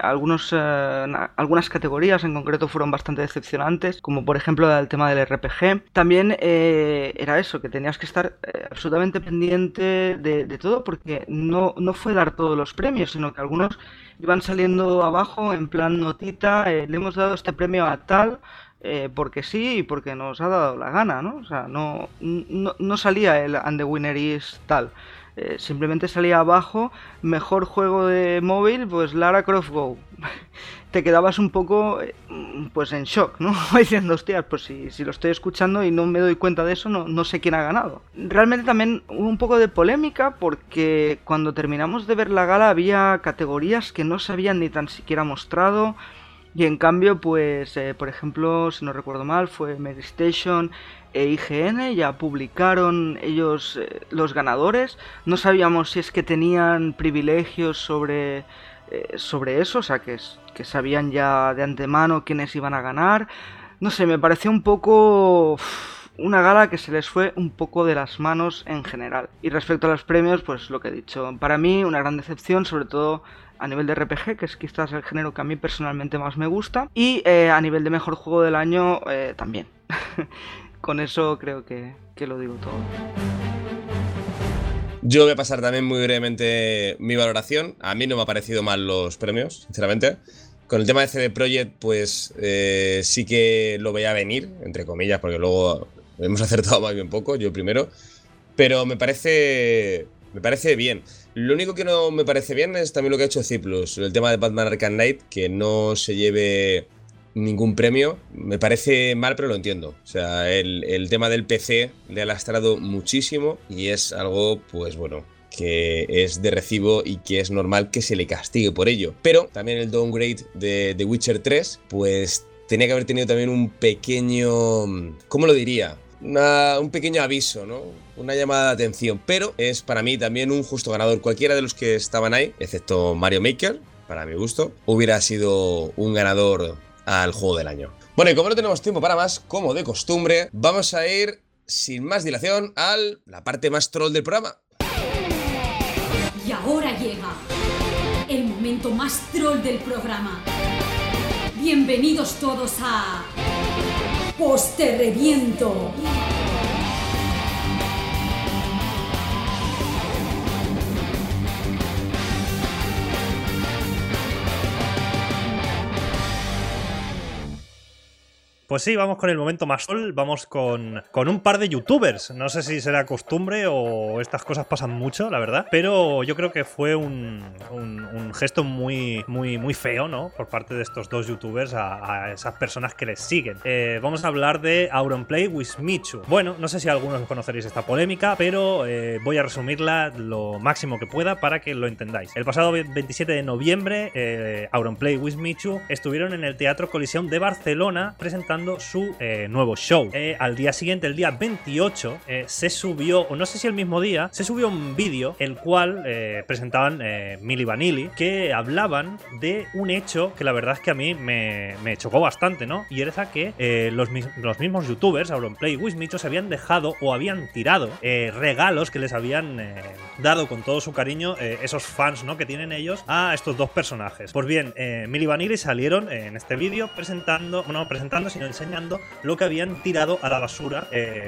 algunas categorías en concreto fueron bastante decepcionantes, como por ejemplo el tema del RPG. También era eso, que tenías que estar absolutamente pendiente de todo, porque no fue dar todos los premios, sino que algunos iban saliendo abajo en plan notita, le hemos dado este premio a tal, porque sí y porque nos ha dado la gana, ¿no? O sea, no salía el And the Winner is tal. Simplemente salía abajo, mejor juego de móvil, pues Lara Croft Go. Te quedabas un poco pues en shock, ¿no? Diciendo, hostias, pues si lo estoy escuchando y no me doy cuenta de eso, no sé quién ha ganado. Realmente también hubo un poco de polémica porque cuando terminamos de ver la gala había categorías que no se habían ni tan siquiera mostrado. Y en cambio, pues, por ejemplo, si no recuerdo mal, fue Medistation e IGN, ya publicaron ellos los ganadores. No sabíamos si es que tenían privilegios sobre eso, o sea, que sabían ya de antemano quiénes iban a ganar. No sé, me pareció un poco una gala que se les fue un poco de las manos en general. Y respecto a los premios, pues lo que he dicho, para mí una gran decepción, sobre todo a nivel de RPG, que es quizás el género que a mí personalmente más me gusta, y a nivel de mejor juego del año también. Con eso creo que lo digo todo. Yo voy a pasar también muy brevemente mi valoración. A mí no me ha parecido mal los premios, sinceramente. Con el tema de CD Projekt, pues sí que lo veía venir, entre comillas, porque luego hemos acertado más bien poco, yo primero. Pero me parece bien. Lo único que no me parece bien es también lo que ha hecho Cyprus, el tema de Batman Arkham Knight, que no se lleve ningún premio. Me parece mal, pero lo entiendo. O sea, el tema del PC le ha lastrado muchísimo y es algo, pues bueno, que es de recibo y que es normal que se le castigue por ello. Pero también el downgrade de The Witcher 3, pues tenía que haber tenido también un pequeño... ¿Cómo lo diría? Un pequeño aviso, ¿no? Una llamada de atención, pero es para mí también un justo ganador. Cualquiera de los que estaban ahí, excepto Mario Maker, para mi gusto, hubiera sido un ganador al juego del año. Bueno, y como no tenemos tiempo para más, como de costumbre, vamos a ir sin más dilación a la parte más troll del programa. Y ahora llega el momento más troll del programa. Bienvenidos todos a... ¡Poste Reviento! Pues sí, vamos con el momento más troll, vamos con un par de youtubers. No sé si será costumbre o estas cosas pasan mucho, la verdad, pero yo creo que fue un gesto muy feo, ¿no? Por parte de estos dos youtubers a esas personas que les siguen. Vamos a hablar de Auronplay Wismichu. Bueno, no sé si algunos conoceréis esta polémica, pero voy a resumirla lo máximo que pueda para que lo entendáis. El pasado 27 de noviembre, Auronplay Wismichu estuvieron en el Teatro Coliseum de Barcelona presentando su nuevo show. Al día siguiente, el día 28, se subió, o no sé si el mismo día, se subió un vídeo el cual presentaban Milli Vanilli, que hablaban de un hecho que la verdad es que a mí me chocó bastante, ¿no? Y era que los mismos youtubers, Auronplay y Wismichu, se habían dejado o habían tirado regalos que les habían dado con todo su cariño esos fans, ¿no? Que tienen ellos a estos dos personajes. Pues bien, Milli Vanilli salieron en este vídeo presentando, sino enseñando lo que habían tirado a la basura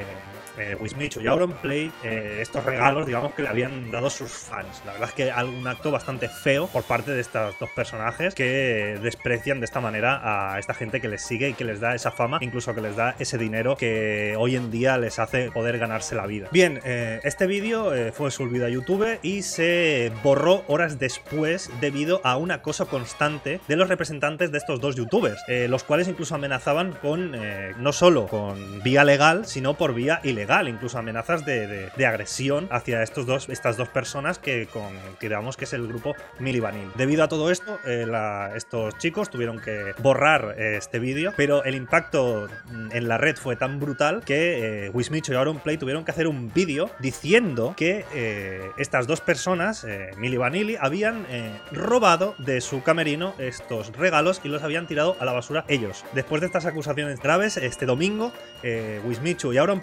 Wismichu y Auronplay, estos regalos, digamos, que le habían dado sus fans. La verdad es que un acto bastante feo por parte de estos dos personajes que desprecian de esta manera a esta gente que les sigue y que les da esa fama, incluso que les da ese dinero que hoy en día les hace poder ganarse la vida. Bien, este vídeo fue subido a YouTube y se borró horas después debido a un acoso constante de los representantes de estos dos youtubers, los cuales incluso amenazaban con no solo con vía legal, sino por vía ilegal, incluso amenazas de agresión hacia estas dos personas que digamos que es el grupo Milli Vanilli. Debido a todo esto, estos chicos tuvieron que borrar este vídeo, pero el impacto en la red fue tan brutal que Wismichu y Auronplay tuvieron que hacer un vídeo diciendo que estas dos personas, Milli Vanilli, habían robado de su camerino estos regalos y los habían tirado a la basura ellos. Después de estas acusaciones graves, este domingo, Wismichu y Auronplay se dirigieron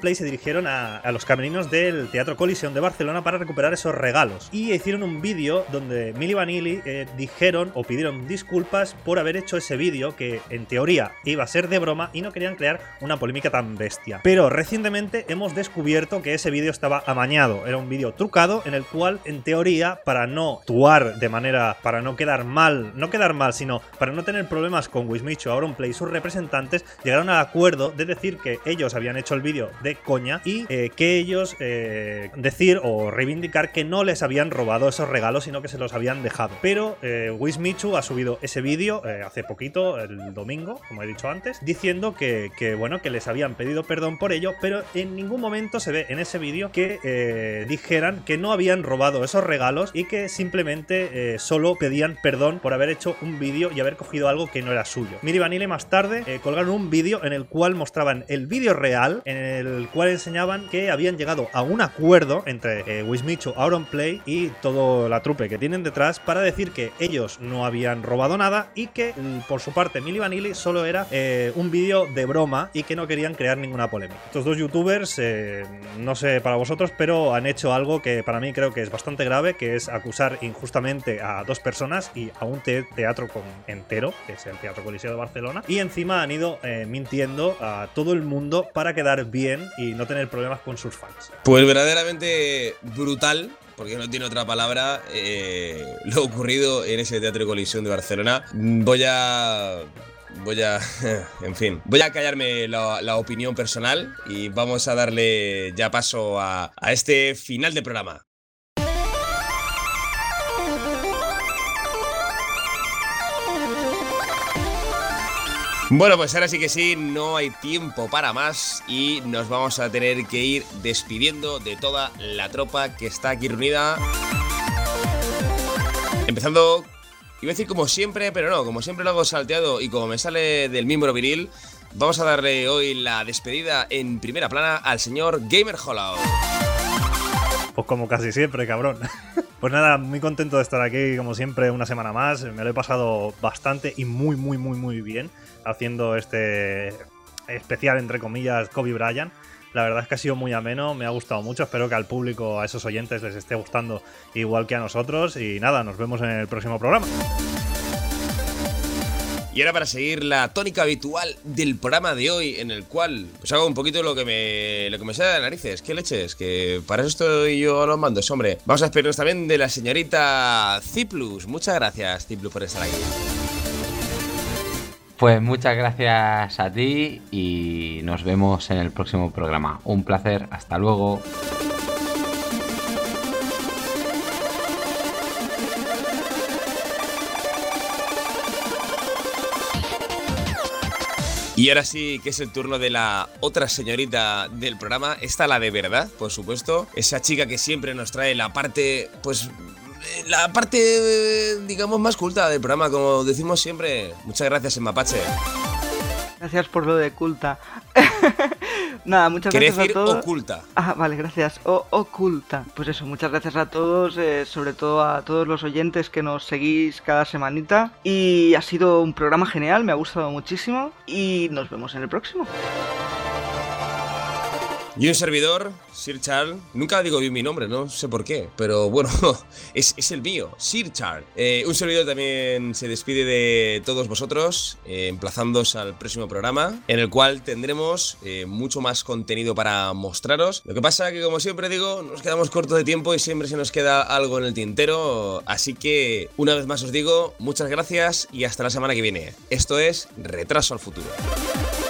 dirigieron a los camerinos del Teatro Coliseum de Barcelona para recuperar esos regalos. Y hicieron un vídeo donde Milli Vanilli dijeron o pidieron disculpas por haber hecho ese vídeo que en teoría iba a ser de broma y no querían crear una polémica tan bestia. Pero recientemente hemos descubierto que ese vídeo estaba amañado. Era un vídeo trucado en el cual, en teoría, para no actuar de manera, para no quedar mal, sino para no tener problemas con Wismichu, Auronplay y sus representantes, llegaron al acuerdo de decir que ellos habían hecho el vídeo de coña y que ellos decir o reivindicar que no les habían robado esos regalos, sino que se los habían dejado. Pero Wismichu ha subido ese vídeo hace poquito, el domingo, como he dicho antes, diciendo que bueno, que les habían pedido perdón por ello, pero en ningún momento se ve en ese vídeo que dijeran que no habían robado esos regalos y que simplemente solo pedían perdón por haber hecho un vídeo y haber cogido algo que no era suyo. Milli Vanilli más tarde colgaron un vídeo en el cual mostraban el vídeo real, en el cual enseñaban que habían llegado a un acuerdo entre Wismichu, Auronplay y toda la trupe que tienen detrás para decir que ellos no habían robado nada y que por su parte Milli Vanilli solo era un vídeo de broma y que no querían crear ninguna polémica. Estos dos youtubers, no sé para vosotros, pero han hecho algo que para mí creo que es bastante grave, que es acusar injustamente a dos personas y a un teatro entero, que es el Teatro Coliseo de Barcelona, y encima han ido mintiendo a todo el mundo para quedar bien y no tener problemas con sus fans. Pues verdaderamente brutal, porque no tiene otra palabra, lo ocurrido en ese Teatro Coliseum de Barcelona. Voy a en fin, voy a callarme la opinión personal y vamos a darle ya paso a este final de programa. Bueno, pues ahora sí que sí, no hay tiempo para más y nos vamos a tener que ir despidiendo de toda la tropa que está aquí reunida. Empezando, iba a decir como siempre, pero no, como siempre lo hago salteado y como me sale del miembro viril, vamos a darle hoy la despedida en primera plana al señor Gamer Hollow. Pues como casi siempre, cabrón. Pues nada, muy contento de estar aquí como siempre una semana más. Me lo he pasado bastante y muy bien haciendo este especial, entre comillas, Kobe Bryant. La verdad es que ha sido muy ameno, me ha gustado mucho. Espero que al público, a esos oyentes, les esté gustando igual que a nosotros. Y nada, nos vemos en el próximo programa. Y ahora para seguir la tónica habitual del programa de hoy, en el cual pues hago un poquito lo que me sale de las narices. ¿Qué leches? Que para eso estoy yo a los mandos, hombre. Vamos a despedirnos también de la señorita Ciplus. Muchas gracias, Ciplus, por estar aquí. Pues muchas gracias a ti y nos vemos en el próximo programa. Un placer, hasta luego. Y ahora sí que es el turno de la otra señorita del programa, esta la de verdad, por supuesto, esa chica que siempre nos trae la parte, pues, la parte, digamos, más culta del programa, como decimos siempre. Muchas gracias, en mapache. Gracias por lo de culta. Nada, muchas gracias a todos. Quiere decir oculta. Ah, vale, gracias. Oculta. Pues eso, muchas gracias a todos, sobre todo a todos los oyentes que nos seguís cada semanita. Y ha sido un programa genial, me ha gustado muchísimo. Y nos vemos en el próximo. Y un servidor, Sir Charles, nunca digo bien mi nombre, no sé por qué, pero bueno, es el mío, Sir Charles. Un servidor también se despide de todos vosotros, emplazándoos al próximo programa, en el cual tendremos mucho más contenido para mostraros. Lo que pasa que, como siempre digo, nos quedamos cortos de tiempo y siempre se nos queda algo en el tintero, así que una vez más os digo, muchas gracias y hasta la semana que viene. Esto es Retraso al Futuro.